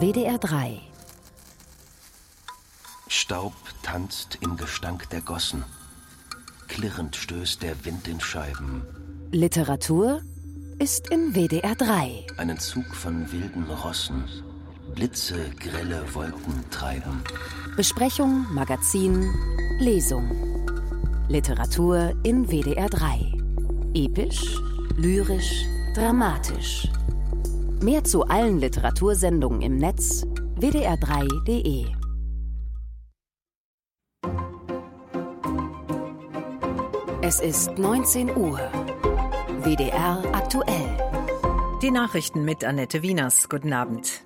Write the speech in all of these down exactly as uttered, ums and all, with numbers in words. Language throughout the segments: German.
W D R drei. Staub tanzt im Gestank der Gossen. Klirrend stößt der Wind in Scheiben. Literatur ist in W D R drei. Einen Zug von wilden Rossen. Blitze grelle Wolken treiben. Besprechung, Magazin, Lesung. Literatur in W D R drei. Episch, lyrisch, dramatisch. Mehr zu allen Literatursendungen im Netz w d r drei punkt d e. Es ist neunzehn Uhr. W D R aktuell. Die Nachrichten mit Annette Wieners. Guten Abend.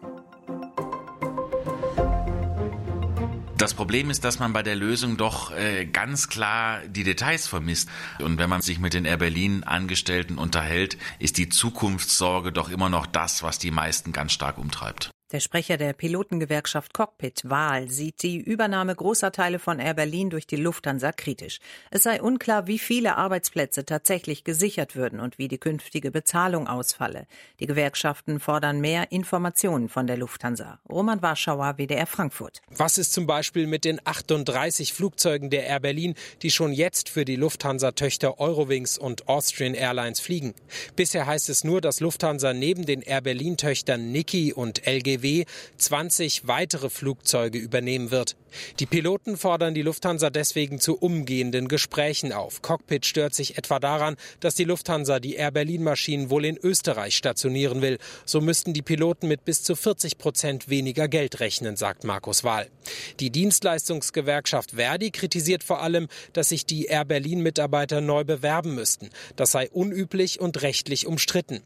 Das Problem ist, dass man bei der Lösung doch äh, ganz klar die Details vermisst. Und wenn man sich mit den Air Berlin-Angestellten unterhält, ist die Zukunftssorge doch immer noch das, was die meisten ganz stark umtreibt. Der Sprecher der Pilotengewerkschaft Cockpit, Wahl, sieht die Übernahme großer Teile von Air Berlin durch die Lufthansa kritisch. Es sei unklar, wie viele Arbeitsplätze tatsächlich gesichert würden und wie die künftige Bezahlung ausfalle. Die Gewerkschaften fordern mehr Informationen von der Lufthansa. Roman Warschauer, W D R Frankfurt. Was ist zum Beispiel mit den achtunddreißig Flugzeugen der Air Berlin, die schon jetzt für die Lufthansa-Töchter Eurowings und Austrian Airlines fliegen? Bisher heißt es nur, dass Lufthansa neben den Air Berlin-Töchtern Niki und L G W zwanzig weitere Flugzeuge übernehmen wird. Die Piloten fordern die Lufthansa deswegen zu umgehenden Gesprächen auf. Cockpit stört sich etwa daran, dass die Lufthansa die Air Berlin-Maschinen wohl in Österreich stationieren will. So müssten die Piloten mit bis zu vierzig Prozent weniger Geld rechnen, sagt Markus Wahl. Die Dienstleistungsgewerkschaft Verdi kritisiert vor allem, dass sich die Air Berlin-Mitarbeiter neu bewerben müssten. Das sei unüblich und rechtlich umstritten.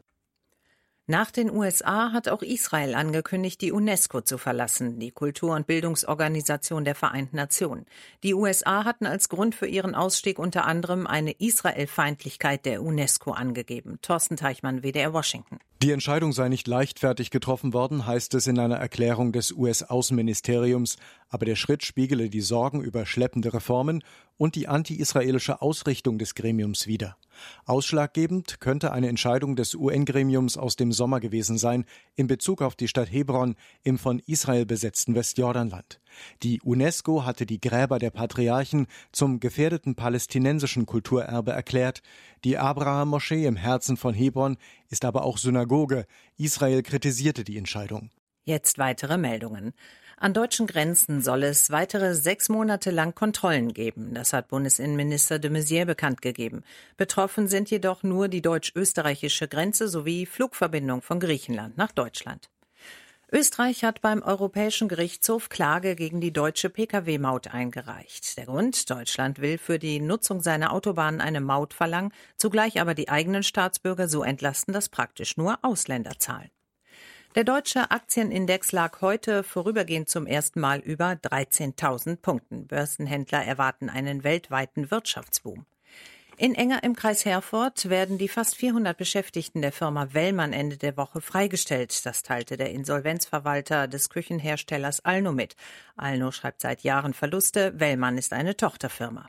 Nach den U S A hat auch Israel angekündigt, die UNESCO zu verlassen, die Kultur- und Bildungsorganisation der Vereinten Nationen. Die U S A hatten als Grund für ihren Ausstieg unter anderem eine Israel-Feindlichkeit der UNESCO angegeben. Thorsten Teichmann, W D R Washington. Die Entscheidung sei nicht leichtfertig getroffen worden, heißt es in einer Erklärung des U S-Außenministeriums. Aber der Schritt spiegele die Sorgen über schleppende Reformen und die anti-israelische Ausrichtung des Gremiums wider. Ausschlaggebend könnte eine Entscheidung des U N-Gremiums aus dem Sommer gewesen sein in Bezug auf die Stadt Hebron im von Israel besetzten Westjordanland. Die UNESCO hatte die Gräber der Patriarchen zum gefährdeten palästinensischen Kulturerbe erklärt. Die Abraham-Moschee im Herzen von Hebron ist aber auch Synagoge. Israel kritisierte die Entscheidung. Jetzt weitere Meldungen. An deutschen Grenzen soll es weitere sechs Monate lang Kontrollen geben. Das hat Bundesinnenminister de Maizière bekannt gegeben. Betroffen sind jedoch nur die deutsch-österreichische Grenze sowie Flugverbindung von Griechenland nach Deutschland. Österreich hat beim Europäischen Gerichtshof Klage gegen die deutsche Pkw-Maut eingereicht. Der Grund: Deutschland will für die Nutzung seiner Autobahnen eine Maut verlangen, zugleich aber die eigenen Staatsbürger so entlasten, dass praktisch nur Ausländer zahlen. Der deutsche Aktienindex lag heute vorübergehend zum ersten Mal über dreizehntausend Punkten. Börsenhändler erwarten einen weltweiten Wirtschaftsboom. In Enger im Kreis Herford werden die fast vierhundert Beschäftigten der Firma Wellmann Ende der Woche freigestellt. Das teilte der Insolvenzverwalter des Küchenherstellers Alno mit. Alno schreibt seit Jahren Verluste. Wellmann ist eine Tochterfirma.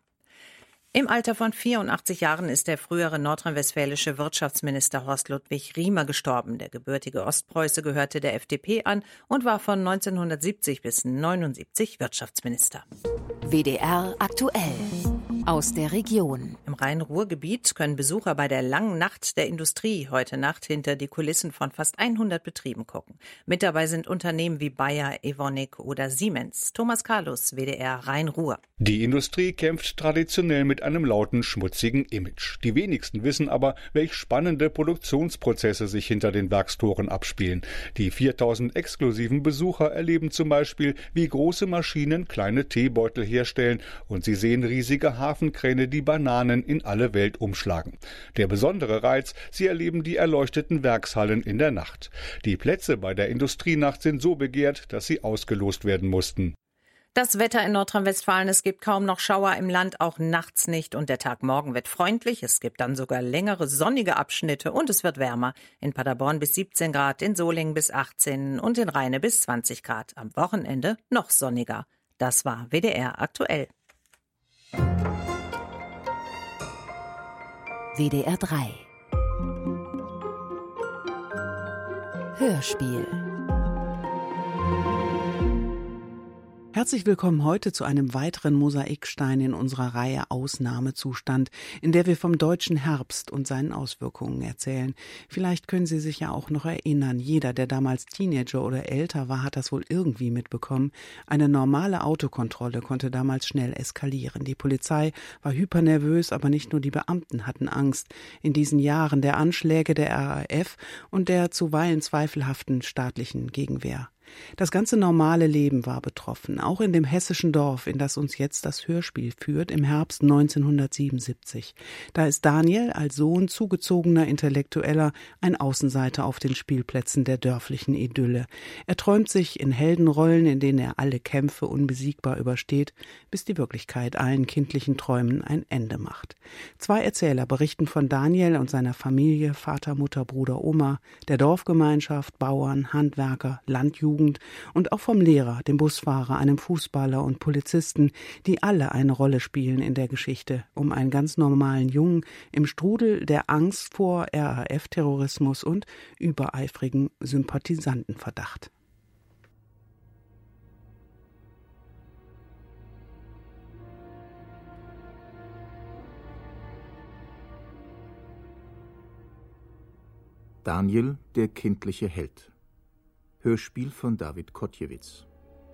Im Alter von vierundachtzig Jahren ist der frühere nordrhein-westfälische Wirtschaftsminister Horst Ludwig Riemer gestorben. Der gebürtige Ostpreuße gehörte der F D P an und war von neunzehnhundertsiebzig bis neunundsiebzig Wirtschaftsminister. W D R aktuell. Aus der Region. Im Rhein-Ruhr-Gebiet können Besucher bei der langen Nacht der Industrie heute Nacht hinter die Kulissen von fast hundert Betrieben gucken. Mit dabei sind Unternehmen wie Bayer, Evonik oder Siemens. Thomas Carlos, W D R Rhein-Ruhr. Die Industrie kämpft traditionell mit einem lauten, schmutzigen Image. Die wenigsten wissen aber, welch spannende Produktionsprozesse sich hinter den Werkstoren abspielen. Die viertausend exklusiven Besucher erleben zum Beispiel, wie große Maschinen kleine Teebeutel herstellen, und sie sehen riesige Hafenkräne, die Bananen in alle Welt umschlagen. Der besondere Reiz: sie erleben die erleuchteten Werkshallen in der Nacht. Die Plätze bei der Industrienacht sind so begehrt, dass sie ausgelost werden mussten. Das Wetter in Nordrhein-Westfalen: es gibt kaum noch Schauer im Land, auch nachts nicht. Und der Tag morgen wird freundlich. Es gibt dann sogar längere sonnige Abschnitte und es wird wärmer. In Paderborn bis siebzehn Grad, in Solingen bis achtzehn und in Rheine bis zwanzig Grad. Am Wochenende noch sonniger. Das war W D R aktuell. W D R drei. Hörspiel. Herzlich willkommen heute zu einem weiteren Mosaikstein in unserer Reihe Ausnahmezustand, in der wir vom deutschen Herbst und seinen Auswirkungen erzählen. Vielleicht können Sie sich ja auch noch erinnern, jeder, der damals Teenager oder älter war, hat das wohl irgendwie mitbekommen. Eine normale Autokontrolle konnte damals schnell eskalieren. Die Polizei war hypernervös, aber nicht nur die Beamten hatten Angst. In diesen Jahren der Anschläge der R A F und der zuweilen zweifelhaften staatlichen Gegenwehr. Das ganze normale Leben war betroffen, auch in dem hessischen Dorf, in das uns jetzt das Hörspiel führt, im Herbst neunzehnhundertsiebenundsiebzig. Da ist Daniel als Sohn zugezogener Intellektueller ein Außenseiter auf den Spielplätzen der dörflichen Idylle. Er träumt sich in Heldenrollen, in denen er alle Kämpfe unbesiegbar übersteht, bis die Wirklichkeit allen kindlichen Träumen ein Ende macht. Zwei Erzähler berichten von Daniel und seiner Familie, Vater, Mutter, Bruder, Oma, der Dorfgemeinschaft, Bauern, Handwerker, Landjugend und auch vom Lehrer, dem Busfahrer, einem Fußballer und Polizisten, die alle eine Rolle spielen in der Geschichte, um einen ganz normalen Jungen im Strudel der Angst vor R A F-Terrorismus und übereifrigen Sympathisantenverdacht. Daniel, der kindliche Held. Hörspiel von David Kotjewitz.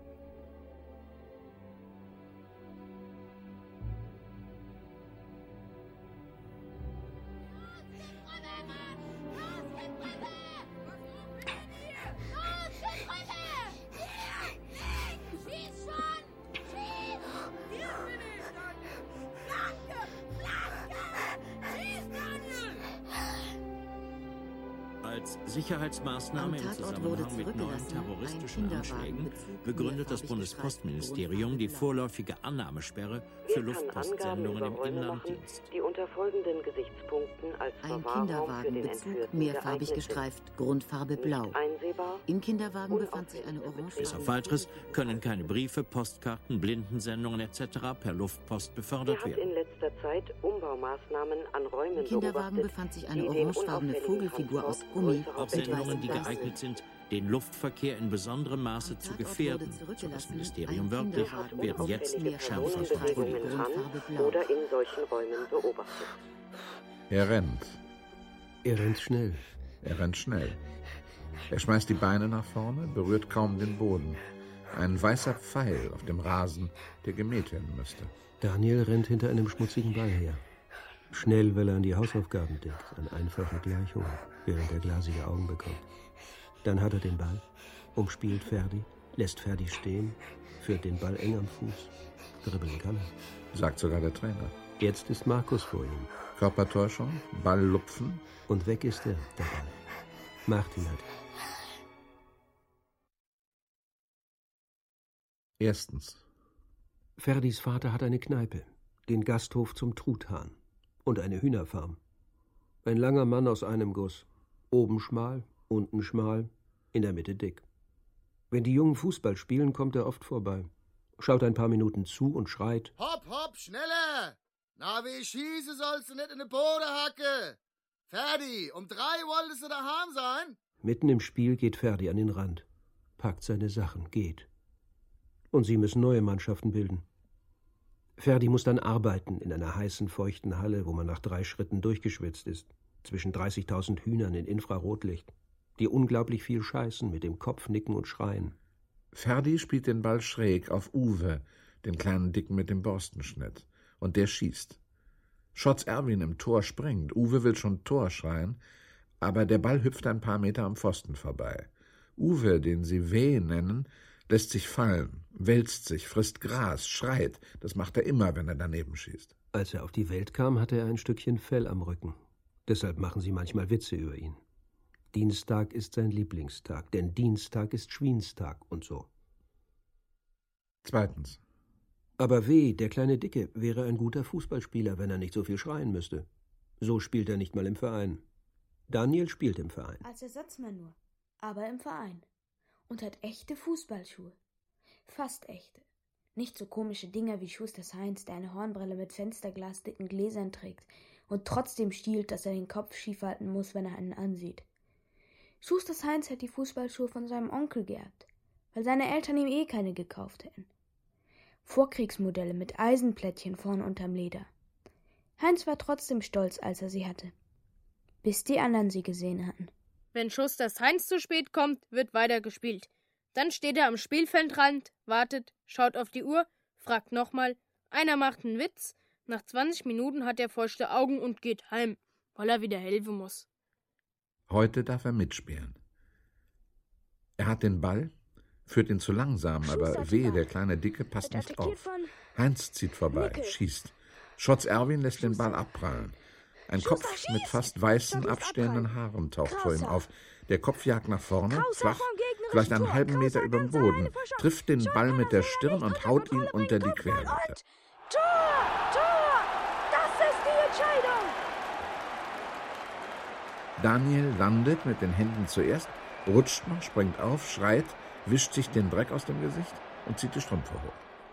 Als Sicherheitsmaßnahme im Zusammenhang mit neuen terroristischen Anschlägen begründet das Bundespostministerium die vorläufige Annahmesperre für Luftpostsendungen im Inlanddienst. Die unter folgenden Gesichtspunkten als Ein Kinderwagenbezug, mehrfarbig gestreift, Grundfarbe blau. Im Kinderwagen befand sich eine orange. Bis auf Weiteres können keine Briefe, Postkarten, Blindensendungen et cetera per Luftpost befördert werden. in letzter Zeit Umbaumaßnahmen an Räumen Im Kinderwagen befand sich eine orangefarbene Vogelfigur aus Gummi. Auch Sendungen, die geeignet sind, den Luftverkehr in besonderem Maße zu gefährden, so das Ministerium wörtlich, werden jetzt schärfer kontrolliert. oder in solchen Räumen beobachtet. Er rennt. Er rennt schnell. Er rennt schnell. Er schmeißt die Beine nach vorne, berührt kaum den Boden. Ein weißer Pfeil auf dem Rasen, der gemäht werden müsste. Daniel rennt hinter einem schmutzigen Ball her. Schnell, weil er an die Hausaufgaben denkt, an einfache Gleichungen, während er glasige Augen bekommt. Dann hat er den Ball, umspielt Ferdi, lässt Ferdi stehen, führt den Ball eng am Fuß. Dribbeln kann er. Sagt sogar der Trainer. Jetzt ist Markus vor ihm. Körpertäuschung, Ball lupfen. Und weg ist er, der Ball. Macht ihn halt. Erstens. Ferdis Vater hat eine Kneipe, den Gasthof zum Truthahn und eine Hühnerfarm. Ein langer Mann aus einem Guss. Oben schmal, unten schmal, in der Mitte dick. Wenn die Jungen Fußball spielen, kommt er oft vorbei. Schaut ein paar Minuten zu und schreit: Hopp, hopp, schneller! Na, wie ich schieße, sollst du nicht in den Boden hacken! Ferdi, um drei wolltest du daheim sein? Mitten im Spiel geht Ferdi an den Rand, packt seine Sachen, geht. Und sie müssen neue Mannschaften bilden. Ferdi muss dann arbeiten in einer heißen, feuchten Halle, wo man nach drei Schritten durchgeschwitzt ist, zwischen dreißigtausend Hühnern in Infrarotlicht, die unglaublich viel scheißen, mit dem Kopf nicken und schreien. Ferdi spielt den Ball schräg auf Uwe, den kleinen Dicken mit dem Borstenschnitt, und der schießt. Schotz Erwin im Tor springt, Uwe will schon Tor schreien, aber der Ball hüpft ein paar Meter am Pfosten vorbei. Uwe, den sie W nennen, lässt sich fallen, wälzt sich, frisst Gras, schreit. Das macht er immer, wenn er daneben schießt. Als er auf die Welt kam, hatte er ein Stückchen Fell am Rücken. Deshalb machen sie manchmal Witze über ihn. Dienstag ist sein Lieblingstag, denn Dienstag ist Schwienstag und so. Zweitens. Aber weh, der kleine Dicke wäre ein guter Fußballspieler, wenn er nicht so viel schreien müsste. So spielt er nicht mal im Verein. Daniel spielt im Verein. Als Ersatzmann nur, aber im Verein. Und hat echte Fußballschuhe. Fast echte. Nicht so komische Dinger wie Schusters Heinz, der eine Hornbrille mit fensterglasdicken Gläsern trägt und trotzdem stiehlt, dass er den Kopf schief halten muss, wenn er einen ansieht. Schusters Heinz hat die Fußballschuhe von seinem Onkel geerbt, weil seine Eltern ihm eh keine gekauft hätten. Vorkriegsmodelle mit Eisenplättchen vorn unterm Leder. Heinz war trotzdem stolz, als er sie hatte. Bis die anderen sie gesehen hatten. Wenn Schusters Heinz zu spät kommt, wird weiter gespielt. Dann steht er am Spielfeldrand, wartet, schaut auf die Uhr, fragt nochmal, einer macht einen Witz, nach zwanzig Minuten hat er feuchte Augen und geht heim, weil er wieder helfen muss. Heute darf er mitspielen. Er hat den Ball, führt ihn zu langsam, aber wehe, der kleine Dicke passt nicht auf. Heinz zieht vorbei, schießt. Schotz Erwin lässt den Ball abprallen. Ein Kopf mit fast weißen, abstehenden Haaren taucht vor ihm auf. Der Kopf jagt nach vorne, flach, vielleicht einen halben Meter über dem Boden, trifft den Ball mit der Stirn und haut ihn unter die Querlatte. Tor! Tor! Das ist die Entscheidung! Daniel landet mit den Händen zuerst, rutscht noch, springt auf, schreit, wischt sich den Dreck aus dem Gesicht und zieht die Strümpfe hoch.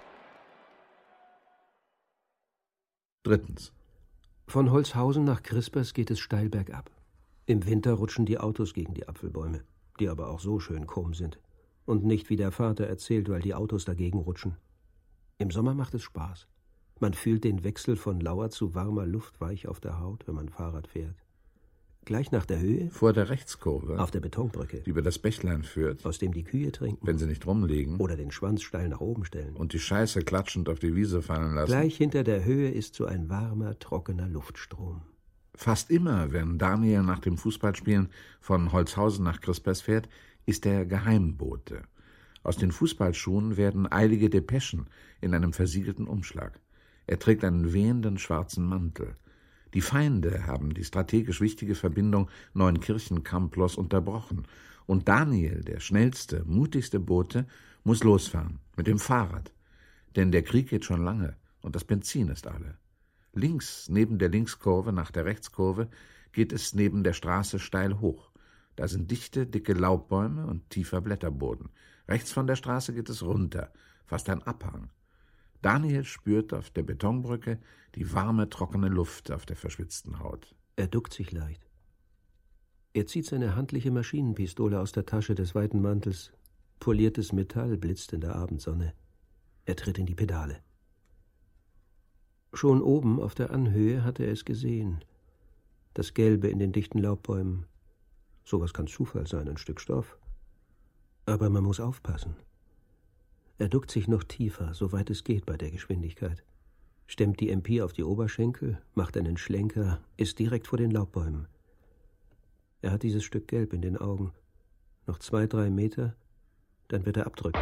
Drittens. Von Holzhausen nach Crispers geht es steil bergab. Im Winter rutschen die Autos gegen die Apfelbäume, die aber auch so schön krumm sind. Und nicht, wie der Vater erzählt, weil die Autos dagegen rutschen. Im Sommer macht es Spaß. Man fühlt den Wechsel von lauer zu warmer Luft weich auf der Haut, wenn man Fahrrad fährt. Gleich nach der Höhe, vor der Rechtskurve, auf der Betonbrücke, die über das Bächlein führt, aus dem die Kühe trinken, wenn sie nicht rumliegen, oder den Schwanz steil nach oben stellen und die Scheiße klatschend auf die Wiese fallen lassen. Gleich hinter der Höhe ist so ein warmer, trockener Luftstrom. Fast immer, wenn Daniel nach dem Fußballspielen von Holzhausen nach Crispers fährt, ist er Geheimbote. Aus den Fußballschuhen werden eilige Depeschen in einem versiegelten Umschlag. Er trägt einen wehenden schwarzen Mantel. Die Feinde haben die strategisch wichtige Verbindung Neunkirchen-Kamplos unterbrochen. Und Daniel, der schnellste, mutigste Bote, muss losfahren, mit dem Fahrrad. Denn der Krieg geht schon lange und das Benzin ist alle. Links, neben der Linkskurve, nach der Rechtskurve, geht es neben der Straße steil hoch. Da sind dichte, dicke Laubbäume und tiefer Blätterboden. Rechts von der Straße geht es runter, fast ein Abhang. Daniel spürt auf der Betonbrücke die warme, trockene Luft auf der verschwitzten Haut. Er duckt sich leicht. Er zieht seine handliche Maschinenpistole aus der Tasche des weiten Mantels. Poliertes Metall blitzt in der Abendsonne. Er tritt in die Pedale. Schon oben auf der Anhöhe hatte er es gesehen. Das Gelbe in den dichten Laubbäumen. Sowas kann Zufall sein, ein Stück Stoff. Aber man muss aufpassen. Er duckt sich noch tiefer, soweit es geht bei der Geschwindigkeit. Stemmt die M P auf die Oberschenkel, macht einen Schlenker, ist direkt vor den Laubbäumen. Er hat dieses Stück Gelb in den Augen. Noch zwei, drei Meter, dann wird er abdrücken.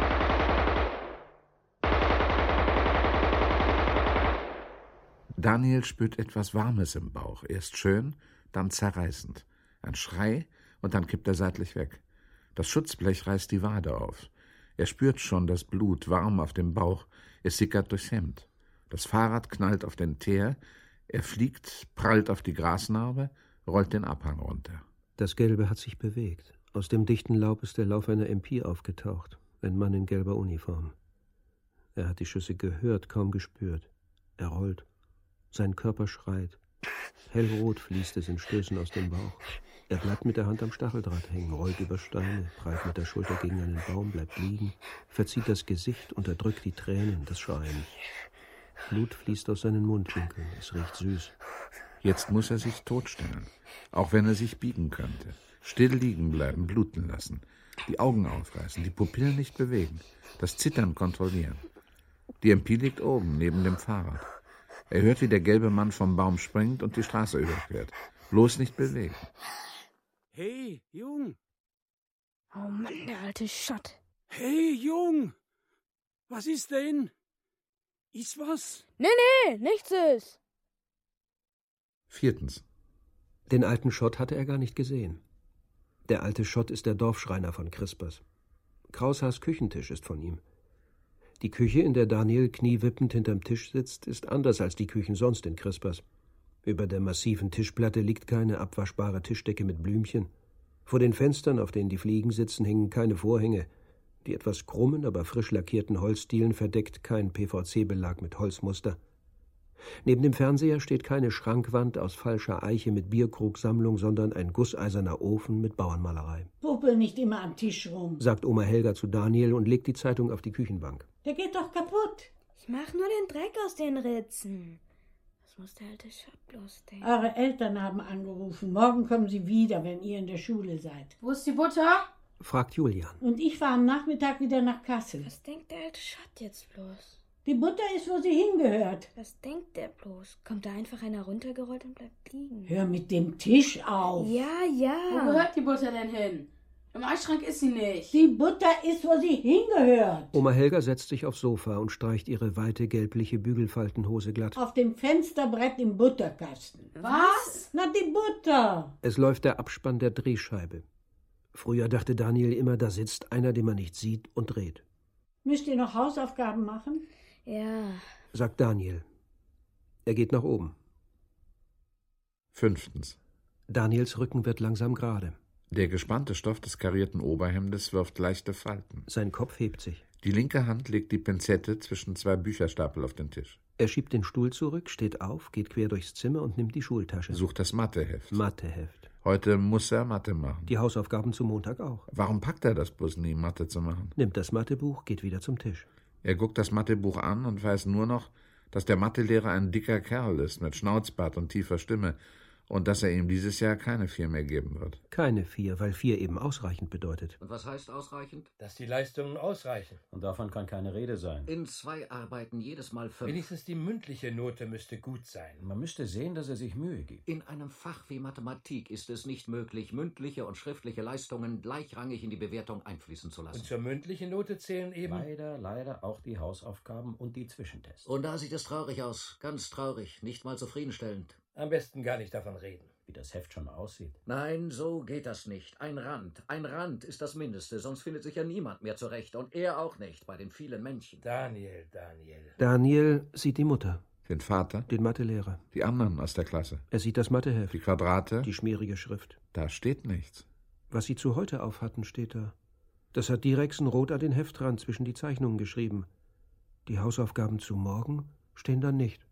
Daniel spürt etwas Warmes im Bauch. Erst schön, dann zerreißend. Ein Schrei und dann kippt er seitlich weg. Das Schutzblech reißt die Wade auf. Er spürt schon das Blut warm auf dem Bauch. Es sickert durchs Hemd. Das Fahrrad knallt auf den Teer. Er fliegt, prallt auf die Grasnarbe, rollt den Abhang runter. Das Gelbe hat sich bewegt. Aus dem dichten Laub ist der Lauf einer M P aufgetaucht. Ein Mann in gelber Uniform. Er hat die Schüsse gehört, kaum gespürt. Er rollt. Sein Körper schreit. Hellrot fließt es in Stößen aus dem Bauch. Er bleibt mit der Hand am Stacheldraht hängen, rollt über Steine, prallt mit der Schulter gegen einen Baum, bleibt liegen, verzieht das Gesicht, unterdrückt die Tränen, das Schreien. Blut fließt aus seinen Mundwinkeln, es riecht süß. Jetzt muss er sich totstellen, auch wenn er sich biegen könnte. Still liegen bleiben, bluten lassen, die Augen aufreißen, die Pupillen nicht bewegen, das Zittern kontrollieren. Die M P liegt oben, neben dem Fahrrad. Er hört, wie der gelbe Mann vom Baum springt und die Straße überquert. Bloß nicht bewegen. Hey, Jung! Oh Mann, der alte Schott. Hey, Jung! Was ist denn? Ist was? Nee, nee, nichts ist. Viertens. Den alten Schott hatte er gar nicht gesehen. Der alte Schott ist der Dorfschreiner von Crispers. Kraushaars Küchentisch ist von ihm. Die Küche, in der Daniel kniewippend hinterm Tisch sitzt, ist anders als die Küchen sonst in Crispers. Über der massiven Tischplatte liegt keine abwaschbare Tischdecke mit Blümchen. Vor den Fenstern, auf denen die Fliegen sitzen, hängen keine Vorhänge. Die etwas krummen, aber frisch lackierten Holzdielen verdeckt kein P V C-Belag mit Holzmuster. Neben dem Fernseher steht keine Schrankwand aus falscher Eiche mit Bierkrugsammlung, sondern ein gusseiserner Ofen mit Bauernmalerei. Puppel nicht immer am Tisch rum, sagt Oma Helga zu Daniel und legt die Zeitung auf die Küchenbank. Der geht doch kaputt. Ich mach nur den Dreck aus den Ritzen. Was muss der alte Schott bloß denken? Eure Eltern haben angerufen. Morgen kommen sie wieder, wenn ihr in der Schule seid. Wo ist die Butter? Fragt Julian. Und ich fahre am Nachmittag wieder nach Kassel. Was denkt der alte Schott jetzt bloß? Die Butter ist, wo sie hingehört. Was denkt der bloß? Kommt da einfach einer runtergerollt und bleibt liegen? Hör mit dem Tisch auf. Ja, ja. Wo gehört die Butter denn hin? Im Eisschrank ist sie nicht. Die Butter ist, wo sie hingehört. Oma Helga setzt sich aufs Sofa und streicht ihre weite, gelbliche Bügelfaltenhose glatt. Auf dem Fensterbrett im Butterkasten. Was? Na, die Butter. Es läuft der Abspann der Drehscheibe. Früher dachte Daniel immer, da sitzt einer, den man nicht sieht und dreht. Müsst ihr noch Hausaufgaben machen? Ja, sagt Daniel. Er geht nach oben. Fünftens. Daniels Rücken wird langsam gerade. Der gespannte Stoff des karierten Oberhemdes wirft leichte Falten. Sein Kopf hebt sich. Die linke Hand legt die Pinzette zwischen zwei Bücherstapel auf den Tisch. Er schiebt den Stuhl zurück, steht auf, geht quer durchs Zimmer und nimmt die Schultasche. Sucht das Matheheft. Matheheft. Heute muss er Mathe machen. Die Hausaufgaben zum Montag auch. Warum packt er das bloß nie, Mathe zu machen? Nimmt das Mathebuch, geht wieder zum Tisch. Er guckt das Mathebuch an und weiß nur noch, dass der Mathelehrer ein dicker Kerl ist, mit Schnauzbart und tiefer Stimme, und dass er ihm dieses Jahr keine vier mehr geben wird. Keine vier, weil vier eben ausreichend bedeutet. Und was heißt ausreichend? Dass die Leistungen ausreichen. Und davon kann keine Rede sein. In zwei Arbeiten jedes Mal fünf. Wenigstens die mündliche Note müsste gut sein. Man müsste sehen, dass er sich Mühe gibt. In einem Fach wie Mathematik ist es nicht möglich, mündliche und schriftliche Leistungen gleichrangig in die Bewertung einfließen zu lassen. Und zur mündlichen Note zählen eben... Leider, leider auch die Hausaufgaben und die Zwischentests. Und da sieht es traurig aus. Ganz traurig. Nicht mal zufriedenstellend. Am besten gar nicht davon reden. Wie das Heft schon aussieht. Nein, so geht das nicht. Ein Rand. Ein Rand ist das Mindeste, sonst findet sich ja niemand mehr zurecht. Und er auch nicht, bei den vielen Männchen. Daniel, Daniel. Daniel sieht die Mutter. Den Vater. Den Mathelehrer. Die anderen aus der Klasse. Er sieht das Matheheft. Die Quadrate. Die schmierige Schrift. Da steht nichts. Was sie zu heute aufhatten, steht da. Das hat Direxen rot an den Heftrand zwischen die Zeichnungen geschrieben. Die Hausaufgaben zu morgen stehen da nicht.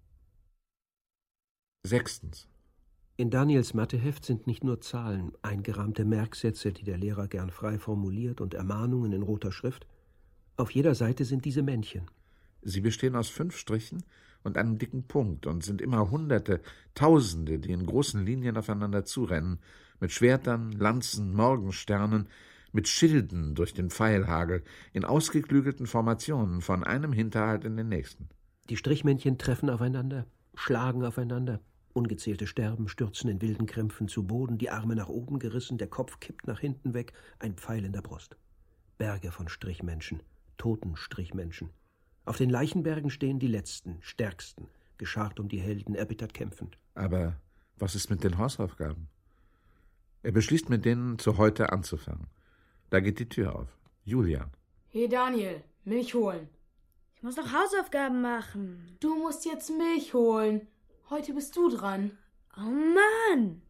Sechstens. In Daniels Matheheft sind nicht nur Zahlen, eingerahmte Merksätze, die der Lehrer gern frei formuliert, und Ermahnungen in roter Schrift. Auf jeder Seite sind diese Männchen. Sie bestehen aus fünf Strichen und einem dicken Punkt und sind immer Hunderte, Tausende, die in großen Linien aufeinander zurennen, mit Schwertern, Lanzen, Morgensternen, mit Schilden durch den Pfeilhagel, in ausgeklügelten Formationen von einem Hinterhalt in den nächsten. Die Strichmännchen treffen aufeinander, schlagen aufeinander. Ungezählte sterben, stürzen in wilden Krämpfen zu Boden, die Arme nach oben gerissen, der Kopf kippt nach hinten weg, ein Pfeil in der Brust. Berge von Strichmenschen, toten Strichmenschen. Auf den Leichenbergen stehen die letzten, stärksten, geschart um die Helden, erbittert kämpfend. Aber was ist mit den Hausaufgaben? Er beschließt, mit denen zu heute anzufangen. Da geht die Tür auf. Julian. Hey Daniel, Milch holen. Ich muss noch Hausaufgaben machen. Du musst jetzt Milch holen. Heute bist du dran. Oh Mann!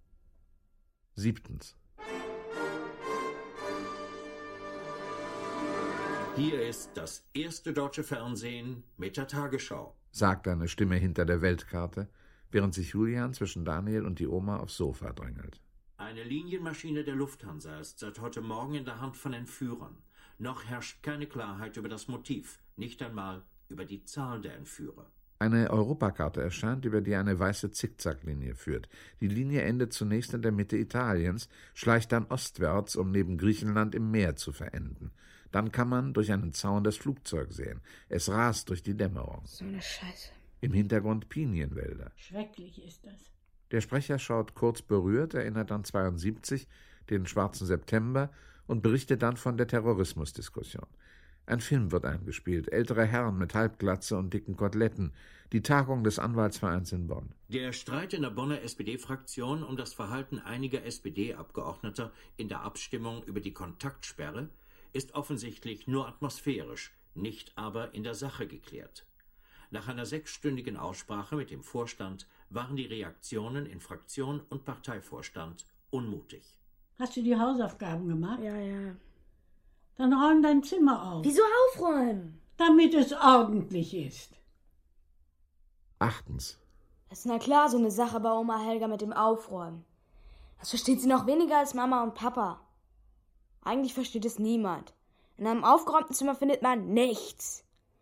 Siebtens. Hier ist das erste deutsche Fernsehen mit der Tagesschau, sagt eine Stimme hinter der Weltkarte, während sich Julian zwischen Daniel und die Oma aufs Sofa drängelt. Eine Linienmaschine der Lufthansa ist seit heute Morgen in der Hand von Entführern. Noch herrscht keine Klarheit über das Motiv, nicht einmal über die Zahl der Entführer. Eine Europakarte erscheint, über die eine weiße Zickzacklinie führt. Die Linie endet zunächst in der Mitte Italiens, schleicht dann ostwärts, um neben Griechenland im Meer zu verenden. Dann kann man durch einen Zaun das Flugzeug sehen. Es rast durch die Dämmerung. So eine Scheiße. Im Hintergrund Pinienwälder. Schrecklich ist das. Der Sprecher schaut kurz berührt, erinnert an zweiundsiebzig, den schwarzen September, und berichtet dann von der Terrorismusdiskussion. Ein Film wird eingespielt, ältere Herren mit Halbglatze und dicken Koteletten, die Tagung des Anwaltsvereins in Bonn. Der Streit in der Bonner S P D-Fraktion um das Verhalten einiger S P D-Abgeordneter in der Abstimmung über die Kontaktsperre ist offensichtlich nur atmosphärisch, nicht aber in der Sache geklärt. Nach einer sechsstündigen Aussprache mit dem Vorstand waren die Reaktionen in Fraktion und Parteivorstand unmutig. Hast du die Hausaufgaben gemacht? Ja, ja. Dann räum dein Zimmer auf. Wieso aufräumen? Damit es ordentlich ist. Achtens. Das ist na klar so eine Sache bei Oma Helga mit dem Aufräumen. Das versteht sie noch weniger als Mama und Papa. Eigentlich versteht es niemand. In einem aufgeräumten Zimmer findet man nichts.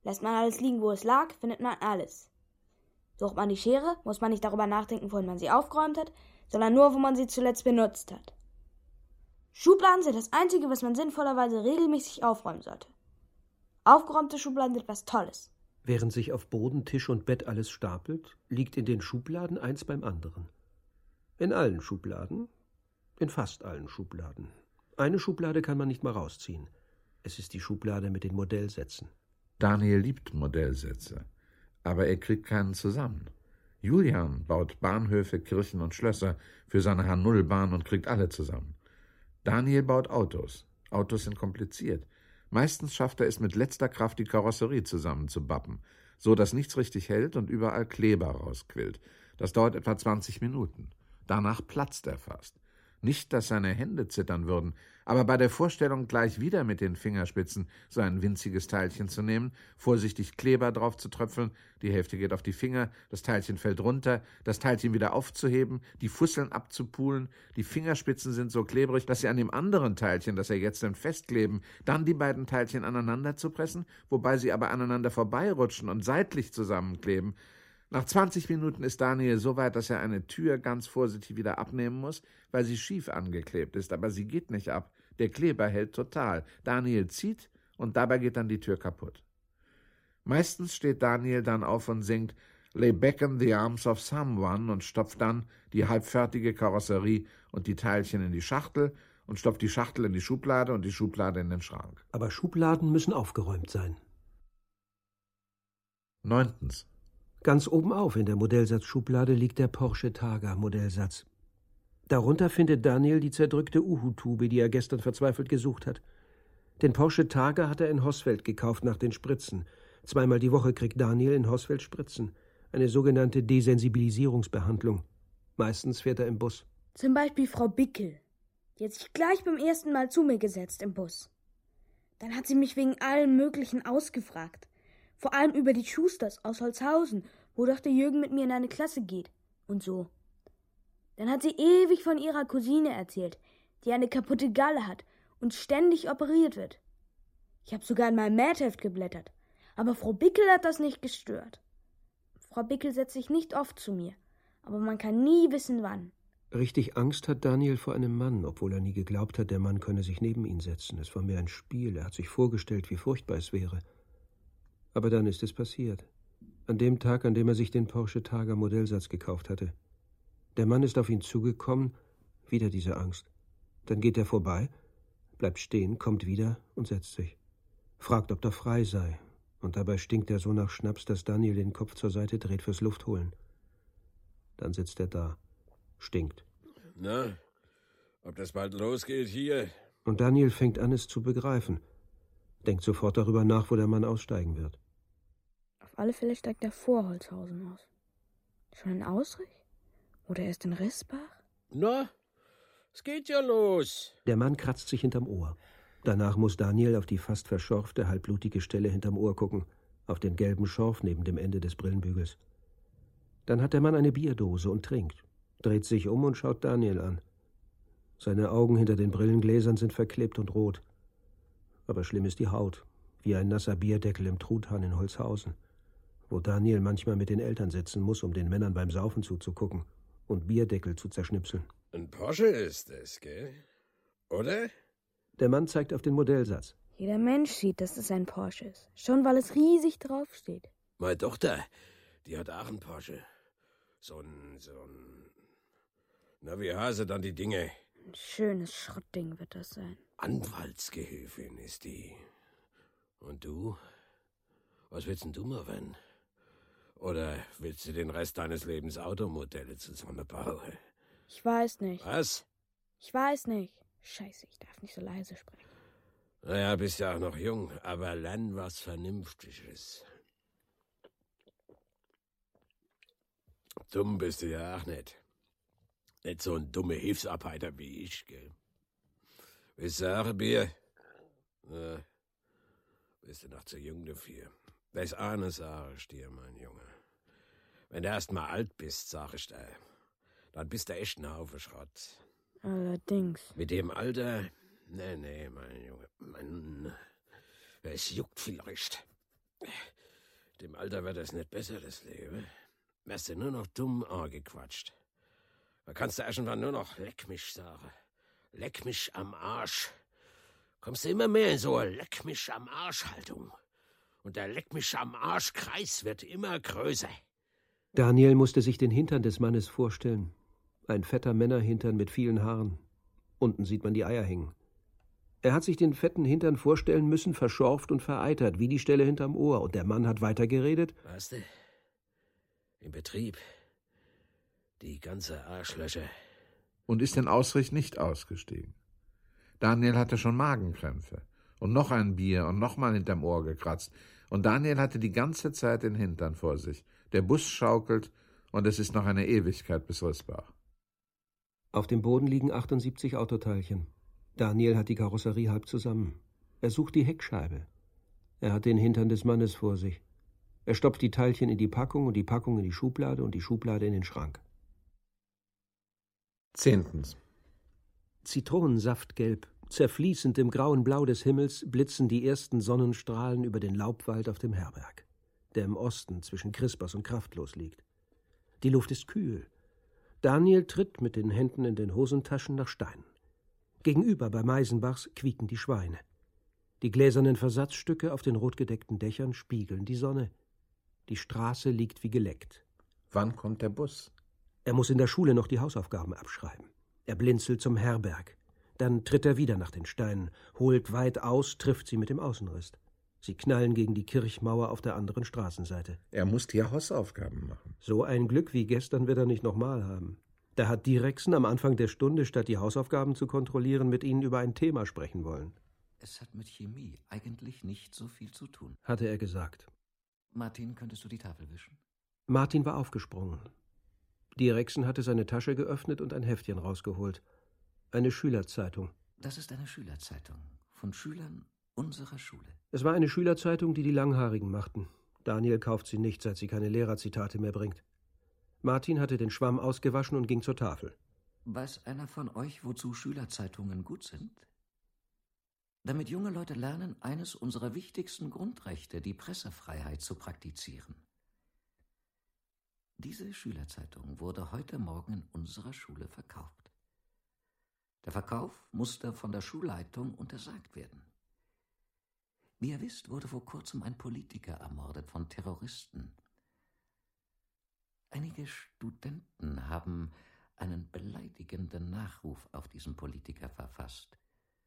Lässt man alles liegen, wo es lag, findet man alles. Sucht man die Schere, muss man nicht darüber nachdenken, wohin man sie aufgeräumt hat, sondern nur, wo man sie zuletzt benutzt hat. Schubladen sind das Einzige, was man sinnvollerweise regelmäßig aufräumen sollte. Aufgeräumte Schubladen sind was Tolles. Während sich auf Boden, Tisch und Bett alles stapelt, liegt in den Schubladen eins beim anderen. In allen Schubladen, in fast allen Schubladen. Eine Schublade kann man nicht mal rausziehen. Es ist die Schublade mit den Modellsätzen. Daniel liebt Modellsätze, aber er kriegt keinen zusammen. Julian baut Bahnhöfe, Kirchen und Schlösser für seine H null Bahn und kriegt alle zusammen. Daniel baut Autos. Autos sind kompliziert. Meistens schafft er es mit letzter Kraft, die Karosserie zusammenzubappen, so dass nichts richtig hält und überall Kleber rausquillt. Das dauert etwa zwanzig Minuten. Danach platzt er fast. Nicht, dass seine Hände zittern würden, aber bei der Vorstellung, gleich wieder mit den Fingerspitzen so ein winziges Teilchen zu nehmen, vorsichtig Kleber drauf zu tröpfeln, die Hälfte geht auf die Finger, das Teilchen fällt runter, das Teilchen wieder aufzuheben, die Fusseln abzupulen, die Fingerspitzen sind so klebrig, dass sie an dem anderen Teilchen, das er jetzt nimmt, festkleben, dann die beiden Teilchen aneinander zu pressen, wobei sie aber aneinander vorbeirutschen und seitlich zusammenkleben. Nach zwanzig Minuten ist Daniel so weit, dass er eine Tür ganz vorsichtig wieder abnehmen muss, weil sie schief angeklebt ist, aber sie geht nicht ab. Der Kleber hält total. Daniel zieht und dabei geht dann die Tür kaputt. Meistens steht Daniel dann auf und singt »Lay back in the arms of someone« und stopft dann die halbfertige Karosserie und die Teilchen in die Schachtel und stopft die Schachtel in die Schublade und die Schublade in den Schrank. Aber Schubladen müssen aufgeräumt sein. Neuntens. Ganz oben auf in der Modellsatzschublade liegt der Porsche Targa Modellsatz. Darunter findet Daniel die zerdrückte Uhu-Tube, die er gestern verzweifelt gesucht hat. Den Porsche Targa hat er in Hosfeld gekauft nach den Spritzen. Zweimal die Woche kriegt Daniel in Hosfeld Spritzen. Eine sogenannte Desensibilisierungsbehandlung. Meistens fährt er im Bus. Zum Beispiel Frau Bickel. Die hat sich gleich beim ersten Mal zu mir gesetzt im Bus. Dann hat sie mich wegen allem Möglichen ausgefragt. Vor allem über die Schusters aus Holzhausen, wo doch der Jürgen mit mir in eine Klasse geht. Und so. Dann hat sie ewig von ihrer Cousine erzählt, die eine kaputte Galle hat und ständig operiert wird. Ich habe sogar in meinem Mätheft geblättert. Aber Frau Bickel hat das nicht gestört. Frau Bickel setzt sich nicht oft zu mir, aber man kann nie wissen, wann. Richtig Angst hat Daniel vor einem Mann, obwohl er nie geglaubt hat, der Mann könne sich neben ihn setzen. Es war mehr ein Spiel. Er hat sich vorgestellt, wie furchtbar es wäre. Aber dann ist es passiert. An dem Tag, an dem er sich den Porsche Targa Modellsatz gekauft hatte. Der Mann ist auf ihn zugekommen, wieder diese Angst. Dann geht er vorbei, bleibt stehen, kommt wieder und setzt sich. Fragt, ob da frei sei. Und dabei stinkt er so nach Schnaps, dass Daniel den Kopf zur Seite dreht fürs Luftholen. Dann sitzt er da. Stinkt. Na, ob das bald losgeht hier? Und Daniel fängt an, es zu begreifen. Denkt sofort darüber nach, wo der Mann aussteigen wird. Auf alle Fälle steigt er vor Holzhausen aus. Schon in Ausrich? Oder erst in Rissbach? Na, es geht ja los. Der Mann kratzt sich hinterm Ohr. Danach muss Daniel auf die fast verschorfte, halbblutige Stelle hinterm Ohr gucken, auf den gelben Schorf neben dem Ende des Brillenbügels. Dann hat der Mann eine Bierdose und trinkt, dreht sich um und schaut Daniel an. Seine Augen hinter den Brillengläsern sind verklebt und rot. Aber schlimm ist die Haut, wie ein nasser Bierdeckel im Truthahn in Holzhausen, wo Daniel manchmal mit den Eltern sitzen muss, um den Männern beim Saufen zuzugucken und Bierdeckel zu zerschnipseln. Ein Porsche ist es, gell? Oder? Der Mann zeigt auf den Modellsatz. Jeder Mensch sieht, dass es ein Porsche ist. Schon weil es riesig draufsteht. Meine Tochter, die hat auch einen Porsche. So ein, so ein... Na, wie heißen dann die Dinge? Ein schönes Schrottding wird das sein. Anwaltsgehilfin ist die. Und du? Was willst denn du mal werden? Oder willst du den Rest deines Lebens Automodelle zusammenbauen? Ich weiß nicht. Was? Ich weiß nicht. Scheiße, ich darf nicht so leise sprechen. Naja, bist ja auch noch jung, aber lern was Vernünftiges. Dumm bist du ja auch nicht. Nicht so ein dummer Hilfsarbeiter wie ich, gell? Willst du auch ein Bier? Na, bist du noch zu jung dafür. Das eine sag ich dir, mein Junge. Wenn du erst mal alt bist, sag ich dir, dann bist du echt ein Haufen Schrott. Allerdings. Mit dem Alter? Nee, nee, mein Junge. Mann, es juckt vielleicht. Dem Alter wird das nicht besser, das Leben. Wirst du nur noch dumm angequatscht. Da kannst du irgendwann nur noch leck mich sagen. Leck mich am Arsch. Kommst du immer mehr in so eine Leck mich am Arsch-Haltung. Und der Leck mich am Arsch-Kreis wird immer größer. Daniel musste sich den Hintern des Mannes vorstellen. Ein fetter Männerhintern mit vielen Haaren. Unten sieht man die Eier hängen. Er hat sich den fetten Hintern vorstellen müssen, verschorft und vereitert, wie die Stelle hinterm Ohr. Und der Mann hat weitergeredet. Weißt du, im Betrieb, die ganze Arschlöcher. Und ist in Ausricht nicht ausgestiegen. Daniel hatte schon Magenkrämpfe. Und noch ein Bier und noch mal hinterm Ohr gekratzt. Und Daniel hatte die ganze Zeit den Hintern vor sich. Der Bus schaukelt und es ist noch eine Ewigkeit bis Rissbach. Auf dem Boden liegen achtundsiebzig Autoteilchen. Daniel hat die Karosserie halb zusammen. Er sucht die Heckscheibe. Er hat den Hintern des Mannes vor sich. Er stopft die Teilchen in die Packung und die Packung in die Schublade und die Schublade in den Schrank. Zehntens. Zitronensaftgelb, zerfließend im grauen Blau des Himmels, blitzen die ersten Sonnenstrahlen über den Laubwald auf dem Herberg, der im Osten zwischen Crispers und Kraftlos liegt. Die Luft ist kühl. Daniel tritt mit den Händen in den Hosentaschen nach Stein. Gegenüber bei Meisenbachs quieken die Schweine. Die gläsernen Versatzstücke auf den rotgedeckten Dächern spiegeln die Sonne. Die Straße liegt wie geleckt. Wann kommt der Bus? Er muss in der Schule noch die Hausaufgaben abschreiben. Er blinzelt zum Herberg. Dann tritt er wieder nach den Steinen, holt weit aus, trifft sie mit dem Außenriss. Sie knallen gegen die Kirchmauer auf der anderen Straßenseite. Er muss die Hausaufgaben machen. So ein Glück wie gestern wird er nicht nochmal haben. Da hat Direxen am Anfang der Stunde, statt die Hausaufgaben zu kontrollieren, mit ihnen über ein Thema sprechen wollen. Es hat mit Chemie eigentlich nicht so viel zu tun, hatte er gesagt. Martin, könntest du die Tafel wischen? Martin war aufgesprungen. Direxen hatte seine Tasche geöffnet und ein Heftchen rausgeholt. Eine Schülerzeitung. Das ist eine Schülerzeitung. Von Schülern unserer Schule. Es war eine Schülerzeitung, die die Langhaarigen machten. Daniel kauft sie nicht, seit sie keine Lehrerzitate mehr bringt. Martin hatte den Schwamm ausgewaschen und ging zur Tafel. Weiß einer von euch, wozu Schülerzeitungen gut sind? Damit junge Leute lernen, eines unserer wichtigsten Grundrechte, die Pressefreiheit, zu praktizieren. Diese Schülerzeitung wurde heute Morgen in unserer Schule verkauft. Der Verkauf musste von der Schulleitung untersagt werden. Wie ihr wisst, wurde vor kurzem ein Politiker ermordet von Terroristen. Einige Studenten haben einen beleidigenden Nachruf auf diesen Politiker verfasst.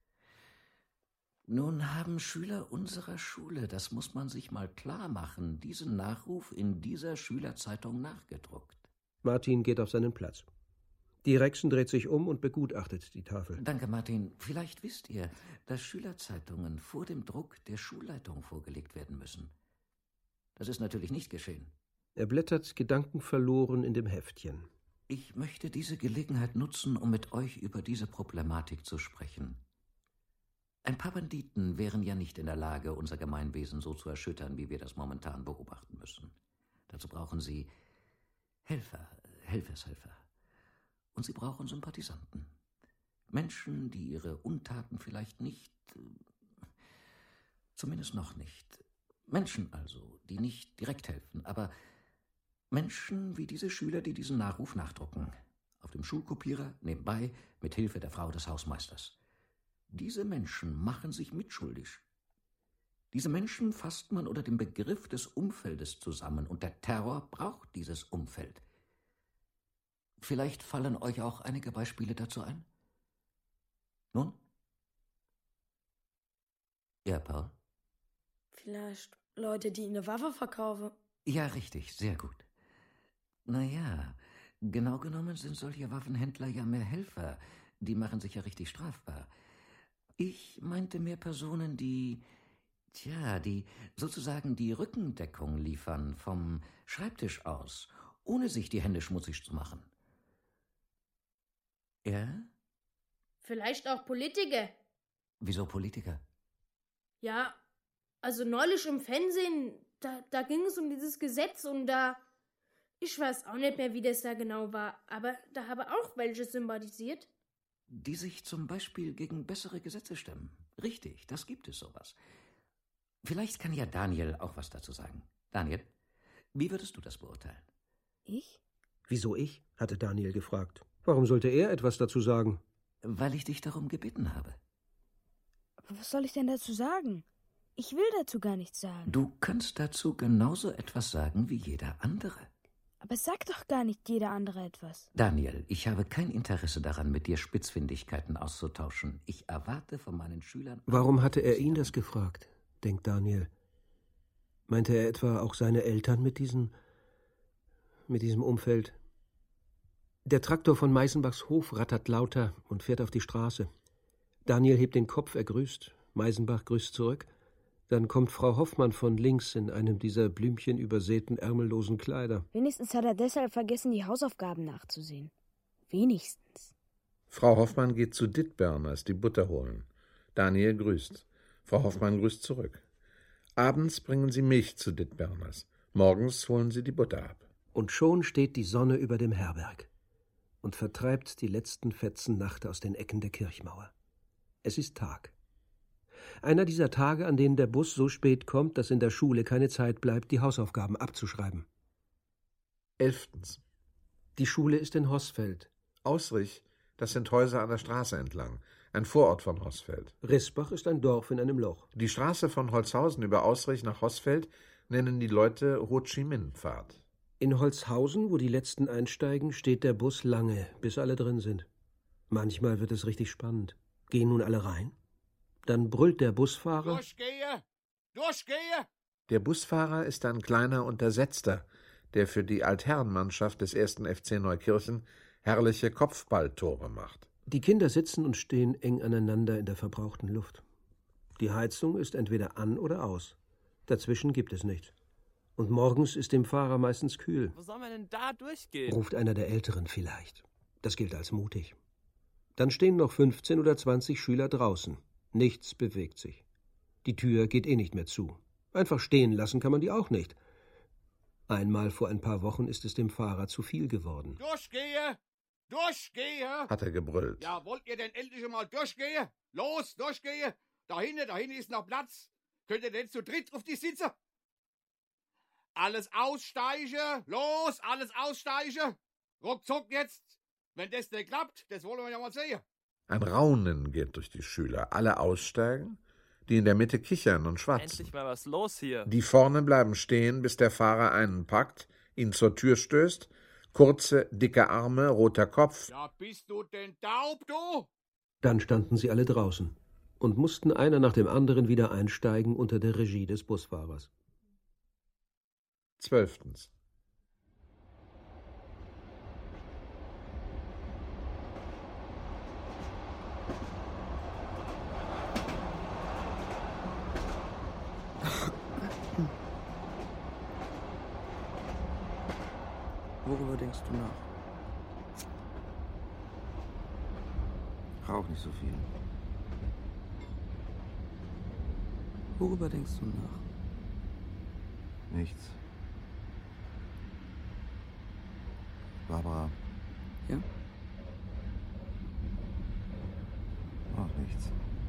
Nun haben Schüler unserer Schule, das muss man sich mal klar machen, diesen Nachruf in dieser Schülerzeitung nachgedruckt. Martin geht auf seinen Platz. Direxen dreht sich um und begutachtet die Tafel. Danke, Martin. Vielleicht wisst ihr, dass Schülerzeitungen vor dem Druck der Schulleitung vorgelegt werden müssen. Das ist natürlich nicht geschehen. Er blättert gedankenverloren in dem Heftchen. Ich möchte diese Gelegenheit nutzen, um mit euch über diese Problematik zu sprechen. Ein paar Banditen wären ja nicht in der Lage, unser Gemeinwesen so zu erschüttern, wie wir das momentan beobachten müssen. Dazu brauchen sie Helfer, Helfershelfer. Und sie brauchen Sympathisanten. Menschen, die ihre Untaten vielleicht nicht, zumindest noch nicht. Menschen also, die nicht direkt helfen, aber Menschen wie diese Schüler, die diesen Nachruf nachdrucken. Auf dem Schulkopierer, nebenbei, mit Hilfe der Frau des Hausmeisters. Diese Menschen machen sich mitschuldig. Diese Menschen fasst man unter dem Begriff des Umfeldes zusammen, und der Terror braucht dieses Umfeld. Vielleicht fallen euch auch einige Beispiele dazu ein? Nun? Ja, Paul? Vielleicht Leute, die eine Waffe verkaufen. Ja, richtig, sehr gut. Naja, genau genommen sind solche Waffenhändler ja mehr Helfer. Die machen sich ja richtig strafbar. Ich meinte mehr Personen, die, tja, die sozusagen die Rückendeckung liefern vom Schreibtisch aus, ohne sich die Hände schmutzig zu machen. Ja? Vielleicht auch Politiker. Wieso Politiker? Ja, also neulich im Fernsehen, da, da ging es um dieses Gesetz und da, ich weiß auch nicht mehr, wie das da genau war, aber da haben auch welche sympathisiert. Die sich zum Beispiel gegen bessere Gesetze stemmen. Richtig, das gibt es sowas. Vielleicht kann ja Daniel auch was dazu sagen. Daniel, wie würdest du das beurteilen? Ich? Wieso ich? Hatte Daniel gefragt. Warum sollte er etwas dazu sagen? Weil ich dich darum gebeten habe. Aber was soll ich denn dazu sagen? Ich will dazu gar nichts sagen. Du kannst dazu genauso etwas sagen wie jeder andere. Aber es sagt doch gar nicht jeder andere etwas. Daniel, ich habe kein Interesse daran, mit dir Spitzfindigkeiten auszutauschen. Ich erwarte von meinen Schülern... Warum hatte er ihn das gefragt, denkt Daniel. Meinte er etwa auch seine Eltern mit diesem... mit diesem Umfeld? Der Traktor von Meisenbachs Hof rattert lauter und fährt auf die Straße. Daniel hebt den Kopf, er grüßt. Meisenbach grüßt zurück. Dann kommt Frau Hoffmann von links in einem dieser blümchenübersäten, ärmellosen Kleider. Wenigstens hat er deshalb vergessen, die Hausaufgaben nachzusehen. Wenigstens. Frau Hoffmann geht zu Dithberners, die Butter holen. Daniel grüßt. Frau Hoffmann grüßt zurück. Abends bringen sie Milch zu Dithberners. Morgens holen sie die Butter ab. Und schon steht die Sonne über dem Herberg und vertreibt die letzten Fetzen Nacht aus den Ecken der Kirchmauer. Es ist Tag. Einer dieser Tage, an denen der Bus so spät kommt, dass in der Schule keine Zeit bleibt, die Hausaufgaben abzuschreiben. Elftens. Die Schule ist in Hossfeld. Ausrich, das sind Häuser an der Straße entlang, ein Vorort von Hossfeld. Risbach ist ein Dorf in einem Loch. Die Straße von Holzhausen über Ausrich nach Hossfeld nennen die Leute Ho-Chi-Minh-Pfad. In Holzhausen, wo die Letzten einsteigen, steht der Bus lange, bis alle drin sind. Manchmal wird es richtig spannend. Gehen nun alle rein? Dann brüllt der Busfahrer... Durchgehe! Durchgehe! Der Busfahrer ist ein kleiner Untersetzter, der für die Altherrenmannschaft des ersten F C Neukirchen herrliche Kopfballtore macht. Die Kinder sitzen und stehen eng aneinander in der verbrauchten Luft. Die Heizung ist entweder an oder aus. Dazwischen gibt es nichts. Und morgens ist dem Fahrer meistens kühl. Wo soll man denn da durchgehen? Ruft einer der Älteren vielleicht. Das gilt als mutig. Dann stehen noch fünfzehn oder zwanzig Schüler draußen. Nichts bewegt sich. Die Tür geht eh nicht mehr zu. Einfach stehen lassen kann man die auch nicht. Einmal vor ein paar Wochen ist es dem Fahrer zu viel geworden. Durchgehe! Durchgehe! Hat er gebrüllt. Ja, wollt ihr denn endlich mal durchgehe? Los, durchgehe! Da hinten, da hinten ist noch Platz. Könnt ihr denn zu dritt auf die Sitze? Alles aussteigen! Los, alles aussteigen! Ruckzuck jetzt! Wenn das nicht klappt, das wollen wir ja mal sehen. Ein Raunen geht durch die Schüler. Alle aussteigen, die in der Mitte kichern und schwatzen. Endlich mal was los hier. Die vorne bleiben stehen, bis der Fahrer einen packt, ihn zur Tür stößt. Kurze, dicke Arme, roter Kopf. Ja, bist du denn taub, du? Dann standen sie alle draußen und mussten einer nach dem anderen wieder einsteigen unter der Regie des Busfahrers. Zwölftens. Worüber denkst du nach? Rauch nicht so viel. Worüber denkst du nach? Nichts. Barbara. Ja? Auch nichts.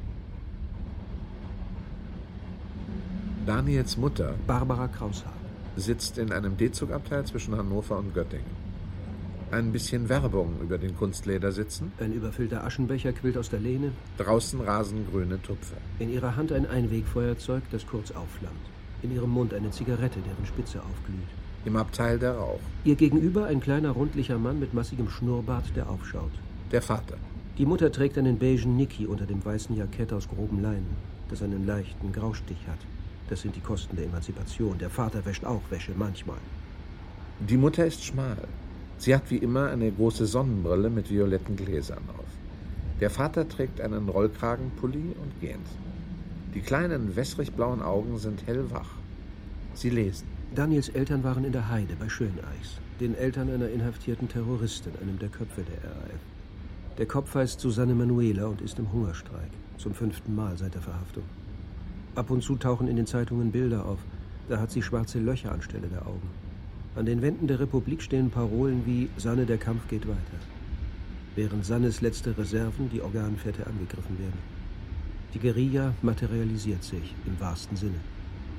Daniels Mutter, Barbara Kraushaar, sitzt in einem D-Zugabteil zwischen Hannover und Göttingen. Ein bisschen Werbung über den Kunstleder sitzen. Ein überfüllter Aschenbecher quillt aus der Lehne. Draußen rasen grüne Tupfer. In ihrer Hand ein Einwegfeuerzeug, das kurz aufflammt. In ihrem Mund eine Zigarette, deren Spitze aufglüht. Im Abteil der Rauch. Ihr gegenüber ein kleiner, rundlicher Mann mit massigem Schnurrbart, der aufschaut. Der Vater. Die Mutter trägt einen beigen Niki unter dem weißen Jackett aus grobem Leinen, das einen leichten Graustich hat. Das sind die Kosten der Emanzipation. Der Vater wäscht auch Wäsche, manchmal. Die Mutter ist schmal. Sie hat wie immer eine große Sonnenbrille mit violetten Gläsern auf. Der Vater trägt einen Rollkragenpulli und gähnt. Die kleinen, wässrig-blauen Augen sind hellwach. Sie lesen. Daniels Eltern waren in der Heide bei Schöneichs, den Eltern einer inhaftierten Terroristin, einem der Köpfe der R A F. Der Kopf heißt Susanne Manuela und ist im Hungerstreik, zum fünften Mal seit der Verhaftung. Ab und zu tauchen in den Zeitungen Bilder auf. Da hat sie schwarze Löcher anstelle der Augen. An den Wänden der Republik stehen Parolen wie »Sanne, der Kampf geht weiter«, während Sannes letzte Reserven, die Organfette, angegriffen werden. Die Guerilla materialisiert sich im wahrsten Sinne.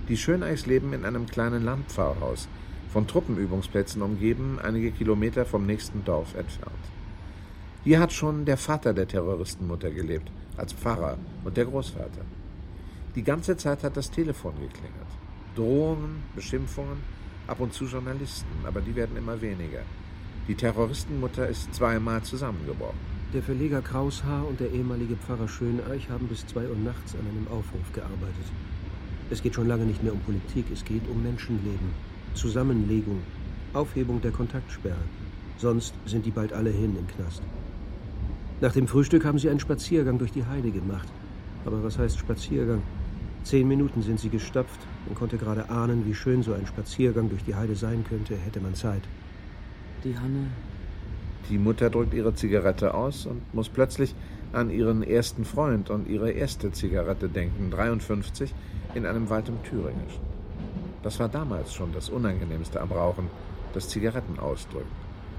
Die Schöneichs leben in einem kleinen Landpfarrhaus, von Truppenübungsplätzen umgeben, einige Kilometer vom nächsten Dorf entfernt. Hier hat schon der Vater der Terroristenmutter gelebt, als Pfarrer, und der Großvater. Die ganze Zeit hat das Telefon geklingelt. Drohungen, Beschimpfungen, ab und zu Journalisten, aber die werden immer weniger. Die Terroristenmutter ist zweimal zusammengebrochen. Der Verleger Kraushaar und der ehemalige Pfarrer Schöneich haben bis zwei Uhr nachts an einem Aufruf gearbeitet. Es geht schon lange nicht mehr um Politik, es geht um Menschenleben, Zusammenlegung, Aufhebung der Kontaktsperre. Sonst sind die bald alle hin im Knast. Nach dem Frühstück haben sie einen Spaziergang durch die Heide gemacht. Aber was heißt Spaziergang? Zehn Minuten sind sie gestapft. Man konnte gerade ahnen, wie schön so ein Spaziergang durch die Heide sein könnte, hätte man Zeit. Die Hanne... Die Mutter drückt ihre Zigarette aus und muss plötzlich an ihren ersten Freund und ihre erste Zigarette denken, dreiundfünfzig, in einem Wald im Thüringischen. Das war damals schon das Unangenehmste am Rauchen, das Zigaretten ausdrückt.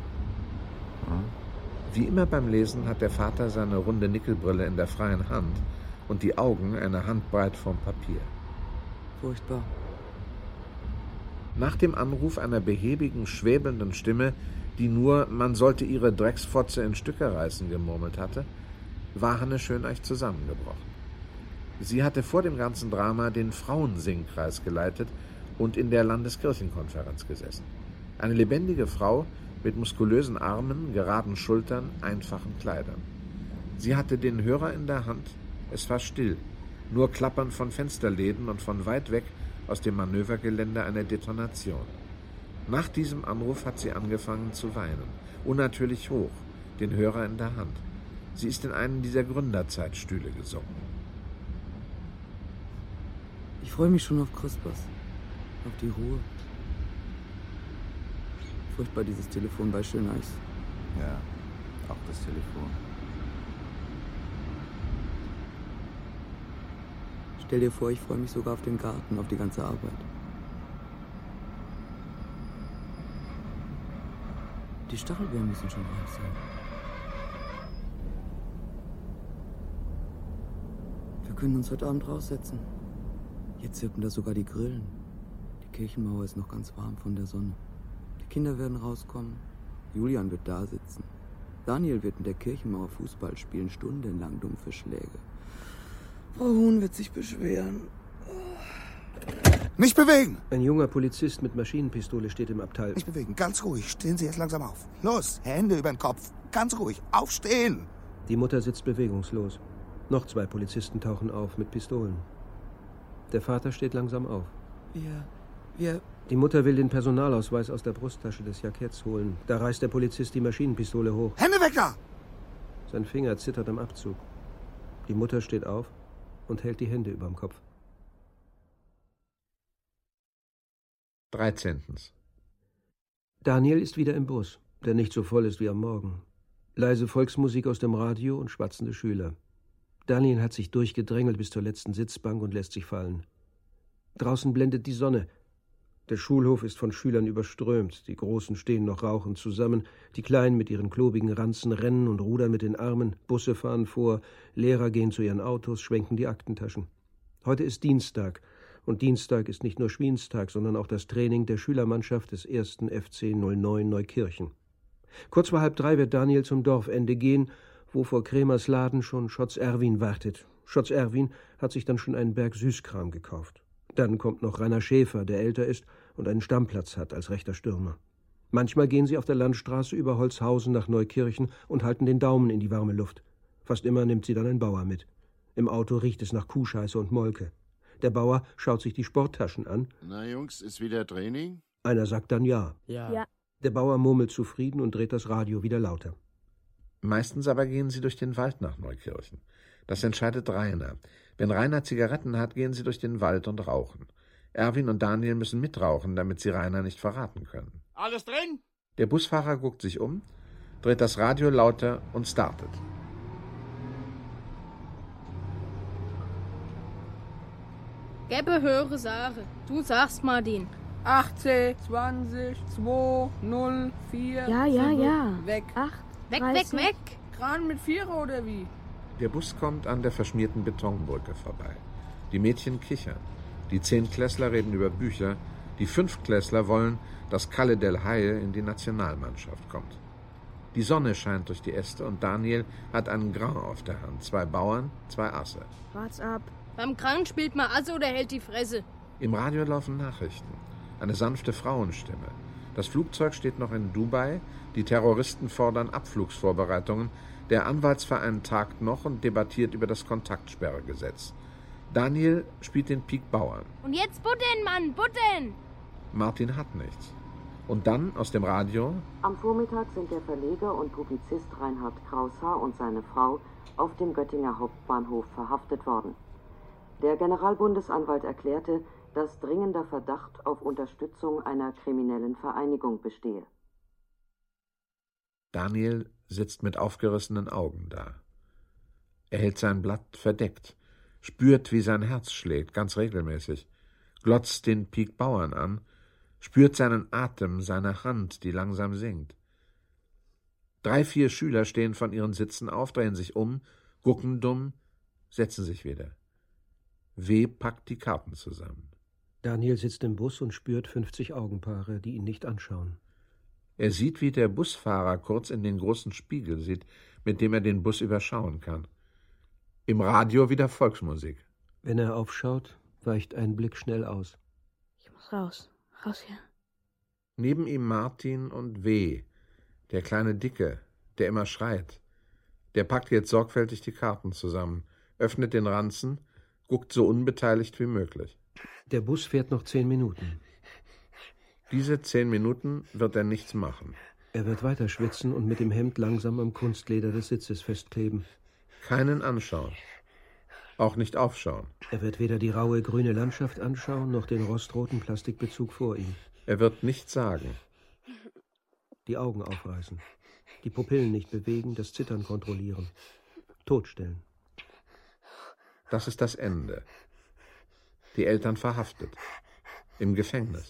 Wie immer beim Lesen hat der Vater seine runde Nickelbrille in der freien Hand und die Augen eine Handbreit vom Papier. Furchtbar. Nach dem Anruf einer behäbigen, schwäbelnden Stimme, die nur, man sollte ihre Drecksfotze in Stücke reißen, gemurmelt hatte, war Hanne Schöneich zusammengebrochen. Sie hatte vor dem ganzen Drama den Frauensingkreis geleitet und in der Landeskirchenkonferenz gesessen. Eine lebendige Frau mit muskulösen Armen, geraden Schultern, einfachen Kleidern. Sie hatte den Hörer in der Hand. Es war still, nur Klappern von Fensterläden und von weit weg aus dem Manövergelände eine Detonation. Nach diesem Anruf hat sie angefangen zu weinen, unnatürlich hoch, den Hörer in der Hand. Sie ist in einen dieser Gründerzeitstühle gesunken. Ich freue mich schon auf Christmas, auf die Ruhe. Furchtbar dieses Telefon bei Schöneichs. Ja, auch das Telefon. Stell dir vor, ich freue mich sogar auf den Garten, auf die ganze Arbeit. Die Stachelbeeren müssen schon reif sein. Wir können uns heute Abend raussetzen. Jetzt zirpen da sogar die Grillen. Die Kirchenmauer ist noch ganz warm von der Sonne. Die Kinder werden rauskommen. Julian wird da sitzen. Daniel wird in der Kirchenmauer Fußball spielen, stundenlang dumpfe Schläge. Frau Huhn wird sich beschweren. Nicht bewegen! Ein junger Polizist mit Maschinenpistole steht im Abteil. Nicht bewegen, ganz ruhig. Stehen Sie jetzt langsam auf. Los, Hände über den Kopf. Ganz ruhig, aufstehen! Die Mutter sitzt bewegungslos. Noch zwei Polizisten tauchen auf mit Pistolen. Der Vater steht langsam auf. Wir, wir... Die Mutter will den Personalausweis aus der Brusttasche des Jacketts holen. Da reißt der Polizist die Maschinenpistole hoch. Hände weg da! Sein Finger zittert am Abzug. Die Mutter steht auf und hält die Hände überm Kopf. Dreizehntens. Daniel ist wieder im Bus, der nicht so voll ist wie am Morgen. Leise Volksmusik aus dem Radio und schwatzende Schüler. Daniel hat sich durchgedrängelt bis zur letzten Sitzbank und lässt sich fallen. Draußen blendet die Sonne. Der Schulhof ist von Schülern überströmt. Die Großen stehen noch rauchend zusammen. Die Kleinen mit ihren klobigen Ranzen rennen und rudern mit den Armen. Busse fahren vor. Lehrer gehen zu ihren Autos, schwenken die Aktentaschen. Heute ist Dienstag. Und Dienstag ist nicht nur Schwienstag, sondern auch das Training der Schülermannschaft des ersten F C null neun Neukirchen. Kurz vor halb drei wird Daniel zum Dorfende gehen, wo vor Kremers Laden schon Schotz Erwin wartet. Schotz Erwin hat sich dann schon einen Berg Süßkram gekauft. Dann kommt noch Rainer Schäfer, der älter ist und einen Stammplatz hat als rechter Stürmer. Manchmal gehen sie auf der Landstraße über Holzhausen nach Neukirchen und halten den Daumen in die warme Luft. Fast immer nimmt sie dann ein Bauer mit. Im Auto riecht es nach Kuhscheiße und Molke. Der Bauer schaut sich die Sporttaschen an. Na Jungs, ist wieder Training? Einer sagt dann ja. Ja. Ja. Der Bauer murmelt zufrieden und dreht das Radio wieder lauter. Meistens aber gehen sie durch den Wald nach Neukirchen. Das entscheidet Rainer. Wenn Rainer Zigaretten hat, gehen sie durch den Wald und rauchen. Erwin und Daniel müssen mitrauchen, damit sie Rainer nicht verraten können. Alles drin? Der Busfahrer guckt sich um, dreht das Radio lauter und startet. Gäbe höhere Sache. Du sagst, Martin. achtzehn, zwanzig, zwei, null, vier... Ja, ja, ja. Weg. acht, Weg, dreißig. weg, weg. Kran mit Vierer oder wie? Der Bus kommt an der verschmierten Betonbrücke vorbei. Die Mädchen kichern. Die Zehntklässler reden über Bücher. Die Fünftklässler wollen, dass Kalle Del Haie in die Nationalmannschaft kommt. Die Sonne scheint durch die Äste und Daniel hat einen Grand auf der Hand. Zwei Bauern, zwei Asse. Wart's ab. Beim Grand spielt man Asse oder hält die Fresse. Im Radio laufen Nachrichten. Eine sanfte Frauenstimme. Das Flugzeug steht noch in Dubai. Die Terroristen fordern Abflugsvorbereitungen. Der Anwaltsverein tagt noch und debattiert über das Kontaktsperregesetz. Daniel spielt den Pik Bauern. Und jetzt Butten, Mann, Butten! Martin hat nichts. Und dann aus dem Radio: Am Vormittag sind der Verleger und Publizist Reinhard Kraushaar und seine Frau auf dem Göttinger Hauptbahnhof verhaftet worden. Der Generalbundesanwalt erklärte, dass dringender Verdacht auf Unterstützung einer kriminellen Vereinigung bestehe. Daniel sitzt mit aufgerissenen Augen da. Er hält sein Blatt verdeckt, spürt, wie sein Herz schlägt, ganz regelmäßig, glotzt den Pik Bauern an, spürt seinen Atem, seine Hand, die langsam sinkt. Drei, vier Schüler stehen von ihren Sitzen auf, drehen sich um, gucken dumm, setzen sich wieder. W. packt die Karten zusammen. Daniel sitzt im Bus und spürt fünfzig Augenpaare, die ihn nicht anschauen. Er sieht, wie der Busfahrer kurz in den großen Spiegel sieht, mit dem er den Bus überschauen kann. Im Radio wieder Volksmusik. Wenn er aufschaut, weicht ein Blick schnell aus. Ich muss raus. Raus hier. Neben ihm Martin und W., der kleine Dicke, der immer schreit. Der packt jetzt sorgfältig die Karten zusammen, öffnet den Ranzen, guckt so unbeteiligt wie möglich. Der Bus fährt noch zehn Minuten. Diese zehn Minuten wird er nichts machen. Er wird weiter schwitzen und mit dem Hemd langsam am Kunstleder des Sitzes festkleben. Keinen anschauen. Auch nicht aufschauen. Er wird weder die raue grüne Landschaft anschauen, noch den rostroten Plastikbezug vor ihm. Er wird nichts sagen. Die Augen aufreißen. Die Pupillen nicht bewegen, das Zittern kontrollieren. Totstellen. Das ist das Ende. Die Eltern verhaftet. Im Gefängnis.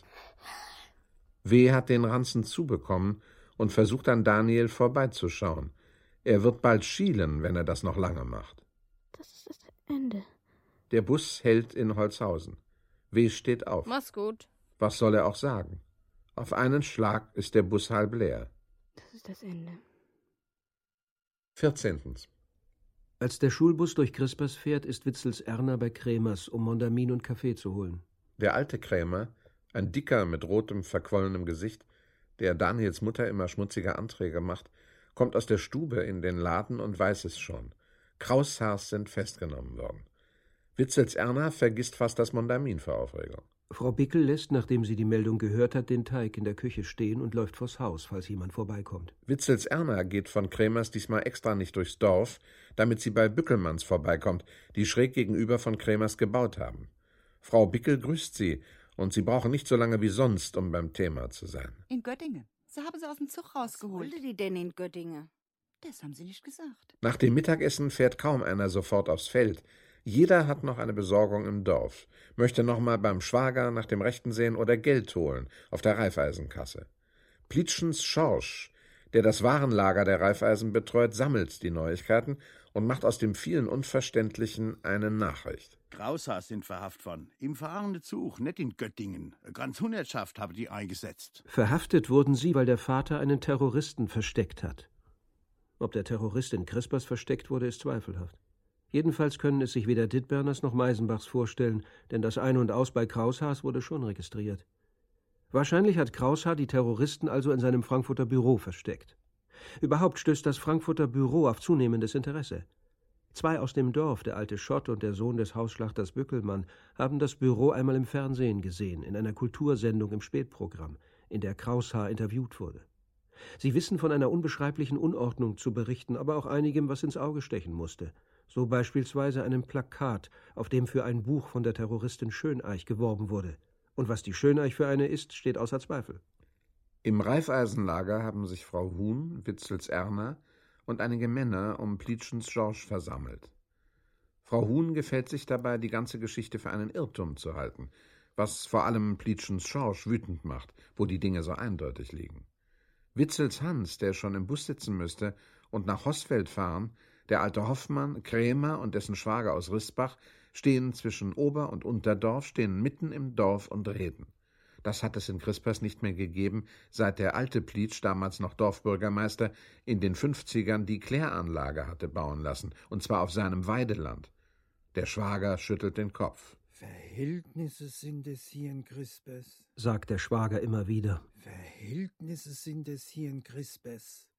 W. hat den Ranzen zubekommen und versucht an Daniel vorbeizuschauen. Er wird bald schielen, wenn er das noch lange macht. Das ist das Ende. Der Bus hält in Holzhausen. W. steht auf. Mach's gut. Was soll er auch sagen? Auf einen Schlag ist der Bus halb leer. Das ist das Ende. vierzehntens. Als der Schulbus durch Crispers fährt, ist Witzels Erna bei Krämers, um Mondamin und Kaffee zu holen. Der alte Krämer, ein Dicker mit rotem, verquollenem Gesicht, der Daniels Mutter immer schmutzige Anträge macht, kommt aus der Stube in den Laden und weiß es schon. Kraushaars sind festgenommen worden. Witzels Erna vergisst fast das Mondamin vor Aufregung. Frau Bickel lässt, nachdem sie die Meldung gehört hat, den Teig in der Küche stehen und läuft vors Haus, falls jemand vorbeikommt. Witzels Erna geht von Krämers diesmal extra nicht durchs Dorf, damit sie bei Bückelmanns vorbeikommt, die schräg gegenüber von Krämers gebaut haben. Frau Bickel grüßt sie, und sie brauchen nicht so lange wie sonst, um beim Thema zu sein. In Göttingen. Sie haben sie aus dem Zug rausgeholt. Was wollte die denn in Göttingen? Das haben sie nicht gesagt. Nach dem Mittagessen fährt kaum einer sofort aufs Feld. Jeder hat noch eine Besorgung im Dorf, möchte noch mal beim Schwager nach dem Rechten sehen oder Geld holen auf der Raiffeisenkasse. Plitschens Schorsch, der das Warenlager der Raiffeisen betreut, sammelt die Neuigkeiten und macht aus dem vielen Unverständlichen eine Nachricht. Kraushaars sind verhaftet worden. Im fahrenden Zug, nicht in Göttingen. Eine ganze Hundertschaft habe die eingesetzt. Verhaftet wurden sie, weil der Vater einen Terroristen versteckt hat. Ob der Terrorist in Crispers versteckt wurde, ist zweifelhaft. Jedenfalls können es sich weder Dittberners noch Meisenbachs vorstellen, denn das Ein- und Aus bei Kraushaars wurde schon registriert. Wahrscheinlich hat Kraushaar die Terroristen also in seinem Frankfurter Büro versteckt. Überhaupt stößt das Frankfurter Büro auf zunehmendes Interesse. Zwei aus dem Dorf, der alte Schott und der Sohn des Hausschlachters Bückelmann, haben das Büro einmal im Fernsehen gesehen, in einer Kultursendung im Spätprogramm, in der Kraushaar interviewt wurde. Sie wissen von einer unbeschreiblichen Unordnung zu berichten, aber auch einigem, was ins Auge stechen musste. So beispielsweise einem Plakat, auf dem für ein Buch von der Terroristin Schöneich geworben wurde. Und was die Schöneich für eine ist, steht außer Zweifel. Im Raiffeisenlager haben sich Frau Huhn, Witzels Erna und einige Männer um Plitschens Schorsch versammelt. Frau Huhn gefällt sich dabei, die ganze Geschichte für einen Irrtum zu halten, was vor allem Plitschens Schorsch wütend macht, wo die Dinge so eindeutig liegen. Witzels Hans, der schon im Bus sitzen müsste und nach Hosfeld fahren, der alte Hoffmann, Krämer und dessen Schwager aus Risbach stehen zwischen Ober- und Unterdorf, stehen mitten im Dorf und reden. Das hat es in Crispers nicht mehr gegeben, seit der alte Plietsch, damals noch Dorfbürgermeister, in den fünfzigern die Kläranlage hatte bauen lassen, und zwar auf seinem Weideland. Der Schwager schüttelt den Kopf. Verhältnisse sind es hier in Crispes, sagt der Schwager immer wieder. Verhältnisse sind es hier in Crispes.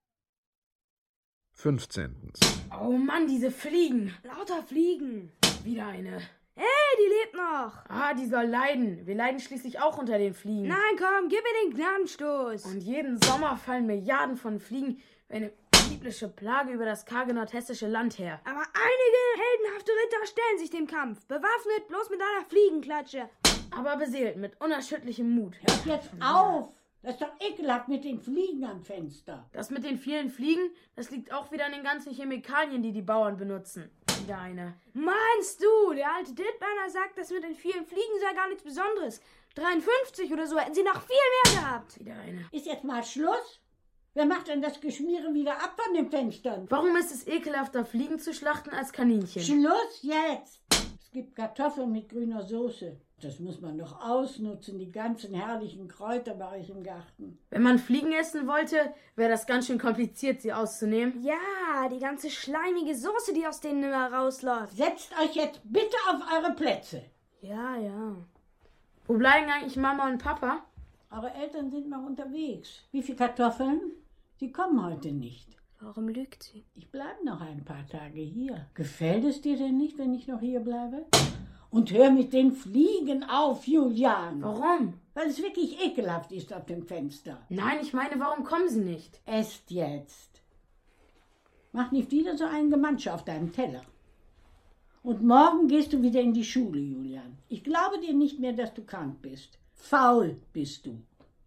Fünfzehntens. Oh Mann, diese Fliegen. Lauter Fliegen. Wieder eine. Hey, die lebt noch. Ah, die soll leiden. Wir leiden schließlich auch unter den Fliegen. Nein, komm, gib mir den Gnadenstoß. Und jeden Sommer fallen Milliarden von Fliegen wie eine biblische Plage über das karge nordhessische Land her. Aber einige heldenhafte Ritter stellen sich dem Kampf, bewaffnet bloß mit einer Fliegenklatsche. Aber beseelt mit unerschütterlichem Mut. Hört jetzt auf! Das ist doch ekelhaft mit den Fliegen am Fenster. Das mit den vielen Fliegen, das liegt auch wieder an den ganzen Chemikalien, die die Bauern benutzen. Wieder eine. Meinst du, der alte Dittberner sagt, das mit den vielen Fliegen sei gar nichts Besonderes. dreiundfünfzig oder so hätten sie noch viel mehr gehabt. Wieder eine. Ist jetzt mal Schluss? Wer macht denn das Geschmiere wieder ab von den Fenstern? Warum ist es ekelhafter, Fliegen zu schlachten als Kaninchen? Schluss jetzt! Es gibt Kartoffeln mit grüner Soße. Das muss man doch ausnutzen, die ganzen herrlichen Kräuter bei euch im Garten. Wenn man Fliegen essen wollte, wäre das ganz schön kompliziert, sie auszunehmen. Ja, die ganze schleimige Soße, die aus denen immer rausläuft. Setzt euch jetzt bitte auf eure Plätze. Ja, ja. Wo bleiben eigentlich Mama und Papa? Eure Eltern sind noch unterwegs. Wie viele Kartoffeln? Sie kommen heute nicht. Warum lügt sie? Ich bleibe noch ein paar Tage hier. Gefällt es dir denn nicht, wenn ich noch hier bleibe? Und hör mit den Fliegen auf, Julian. Warum? Weil es wirklich ekelhaft ist auf dem Fenster. Nein, ich meine, warum kommen sie nicht? Esst jetzt. Mach nicht wieder so einen Gemansche auf deinem Teller. Und morgen gehst du wieder in die Schule, Julian. Ich glaube dir nicht mehr, dass du krank bist. Faul bist du.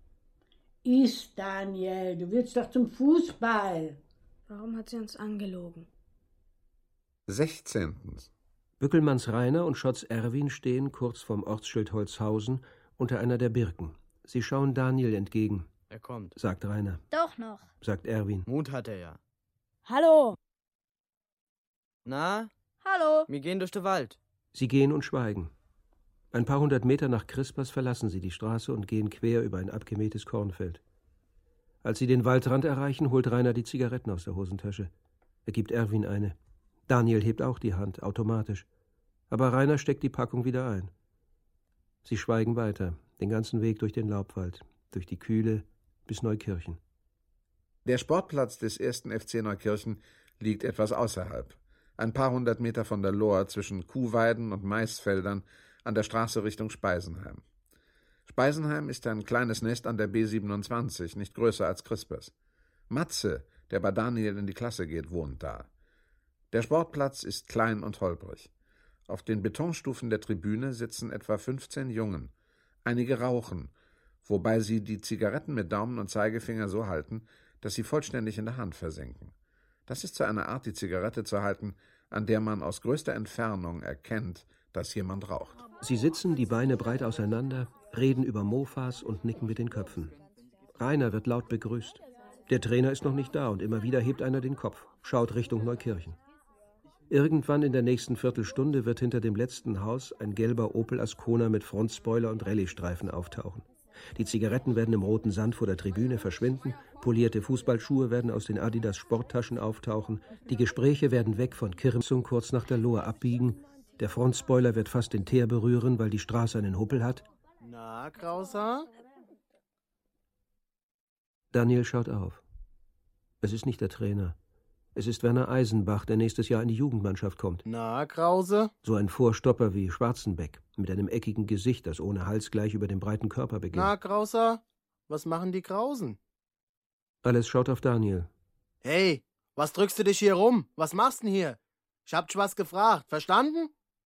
Iss, Daniel, du willst doch zum Fußball. Warum hat sie uns angelogen? Sechzehntens. Bückelmanns Rainer und Schotz Erwin stehen kurz vorm Ortsschild Holzhausen unter einer der Birken. Sie schauen Daniel entgegen. Er kommt, sagt Rainer. Doch noch, sagt Erwin. Mut hat er ja. Hallo. Na? Hallo. Wir gehen durch den Wald. Sie gehen und schweigen. Ein paar hundert Meter nach Crispers verlassen sie die Straße und gehen quer über ein abgemähtes Kornfeld. Als sie den Waldrand erreichen, holt Rainer die Zigaretten aus der Hosentasche. Er gibt Erwin eine. Daniel hebt auch die Hand, automatisch. Aber Rainer steckt die Packung wieder ein. Sie schweigen weiter, den ganzen Weg durch den Laubwald, durch die Kühle bis Neukirchen. Der Sportplatz des ersten F C Neukirchen liegt etwas außerhalb. Ein paar hundert Meter von der Lohr zwischen Kuhweiden und Maisfeldern an der Straße Richtung Speisenheim. Speisenheim ist ein kleines Nest an der B siebenundzwanzig, nicht größer als Crispers. Matze, der bei Daniel in die Klasse geht, wohnt da. Der Sportplatz ist klein und holprig. Auf den Betonstufen der Tribüne sitzen etwa fünfzehn Jungen. Einige rauchen, wobei sie die Zigaretten mit Daumen und Zeigefinger so halten, dass sie vollständig in der Hand versinken. Das ist so eine Art, die Zigarette zu halten, an der man aus größter Entfernung erkennt, dass jemand raucht. Sie sitzen, die Beine breit auseinander, reden über Mofas und nicken mit den Köpfen. Rainer wird laut begrüßt. Der Trainer ist noch nicht da und immer wieder hebt einer den Kopf, schaut Richtung Neukirchen. Irgendwann in der nächsten Viertelstunde wird hinter dem letzten Haus ein gelber Opel Ascona mit Frontspoiler und Rallye-Streifen auftauchen. Die Zigaretten werden im roten Sand vor der Tribüne verschwinden, polierte Fußballschuhe werden aus den Adidas Sporttaschen auftauchen, die Gespräche werden weg von Kirmsung kurz nach der Lohr abbiegen, der Frontspoiler wird fast den Teer berühren, weil die Straße einen Huppel hat. Na, Krauser? Daniel schaut auf. Es ist nicht der Trainer. Es ist Werner Eisenbach, der nächstes Jahr in die Jugendmannschaft kommt. Na, Krause? So ein Vorstopper wie Schwarzenbeck, mit einem eckigen Gesicht, das ohne Hals gleich über dem breiten Körper beginnt. Na, Krauser? Was machen die Krausen? Alles schaut auf Daniel. Hey, was drückst du dich hier rum? Was machst denn hier? Ich hab dich was gefragt. Verstanden?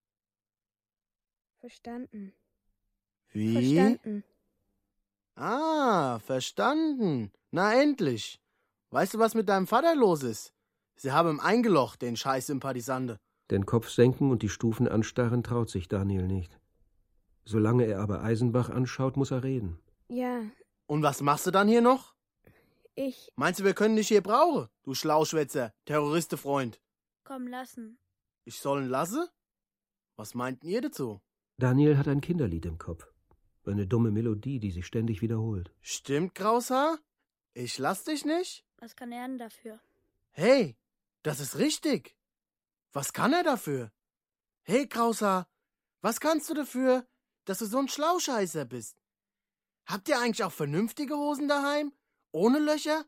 Verstanden. Wie? Verstanden. Ah, verstanden. Na, endlich. Weißt du, was mit deinem Vater los ist? Sie haben ihn eingelocht, den scheiß Sympathisante. Den Kopf senken und die Stufen anstarren traut sich Daniel nicht. Solange er aber Eisenbach anschaut, muss er reden. Ja. Und was machst du dann hier noch? Ich... Meinst du, wir können dich hier brauchen, du Schlauschwätzer, Terroristefreund? Komm, lassen. Ich soll ihn lassen? Was meinten ihr dazu? Daniel hat ein Kinderlied im Kopf. Eine dumme Melodie, die sich ständig wiederholt. Stimmt, Kraushaar? Ich lass dich nicht? Was kann er denn dafür? Hey, das ist richtig. Was kann er dafür? Hey, Kraushaar, was kannst du dafür, dass du so ein Schlauscheißer bist? Habt ihr eigentlich auch vernünftige Hosen daheim? Ohne Löcher?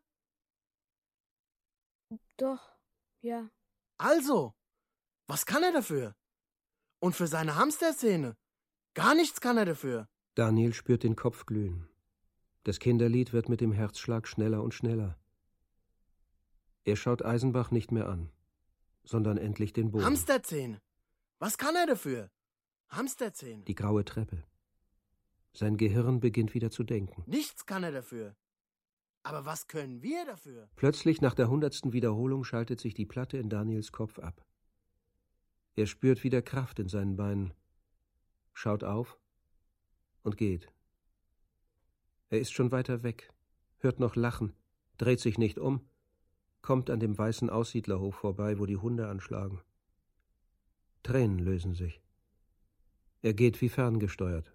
Doch, ja. Also, was kann er dafür? Und für seine Hamsterszene? Gar nichts kann er dafür. Daniel spürt den Kopf glühen. Das Kinderlied wird mit dem Herzschlag schneller und schneller. Er schaut Eisenbach nicht mehr an, sondern endlich den Boden. Hamsterzähne. Was kann er dafür? Hamsterzähne. Die graue Treppe. Sein Gehirn beginnt wieder zu denken. Nichts kann er dafür. Aber was können wir dafür? Plötzlich, nach der hundertsten Wiederholung, schaltet sich die Platte in Daniels Kopf ab. Er spürt wieder Kraft in seinen Beinen, schaut auf und geht. Er ist schon weiter weg, hört noch Lachen, dreht sich nicht um, kommt an dem weißen Aussiedlerhof vorbei, wo die Hunde anschlagen. Tränen lösen sich. Er geht wie ferngesteuert.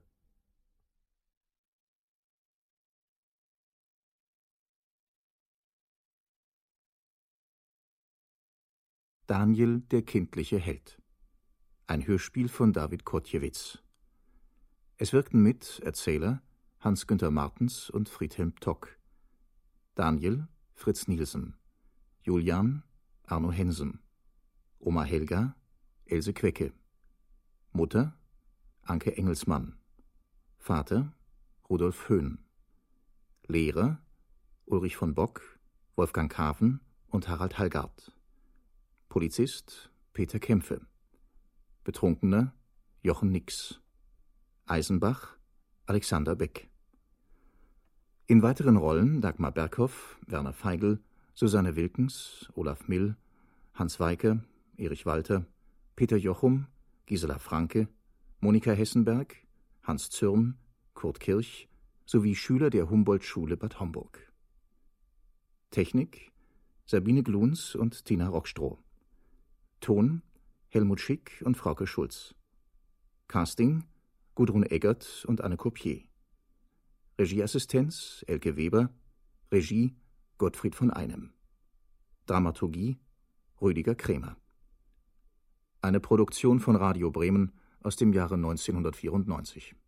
Daniel, der kindliche Held. Ein Hörspiel von David Kotjewitz. Es wirkten mit Erzähler Hans-Günther Martens und Friedhelm Tock. Daniel, Fritz Nielsen. Julian, Arno Hensem. Oma Helga, Else Quecke. Mutter, Anke Engelsmann. Vater, Rudolf Höhn. Lehrer, Ulrich von Bock, Wolfgang Kaven und Harald Hallgard. Polizist, Peter Kämpfe. Betrunkener, Jochen Nix. Eisenbach, Alexander Beck. In weiteren Rollen Dagmar Berghoff, Werner Feigl, Susanne Wilkens, Olaf Mill, Hans Weike, Erich Walter, Peter Jochum, Gisela Franke, Monika Hessenberg, Hans Zürn, Kurt Kirch sowie Schüler der Humboldt-Schule Bad Homburg. Technik Sabine Gluns und Tina Rockstroh. Ton Helmut Schick und Frauke Schulz. Casting Gudrun Eggert und Anne Copier. Regieassistenz Elke Weber. Regie Gottfried von Einem. Dramaturgie Rüdiger Krämer. Eine Produktion von Radio Bremen aus dem Jahre neunzehnhundertvierundneunzig.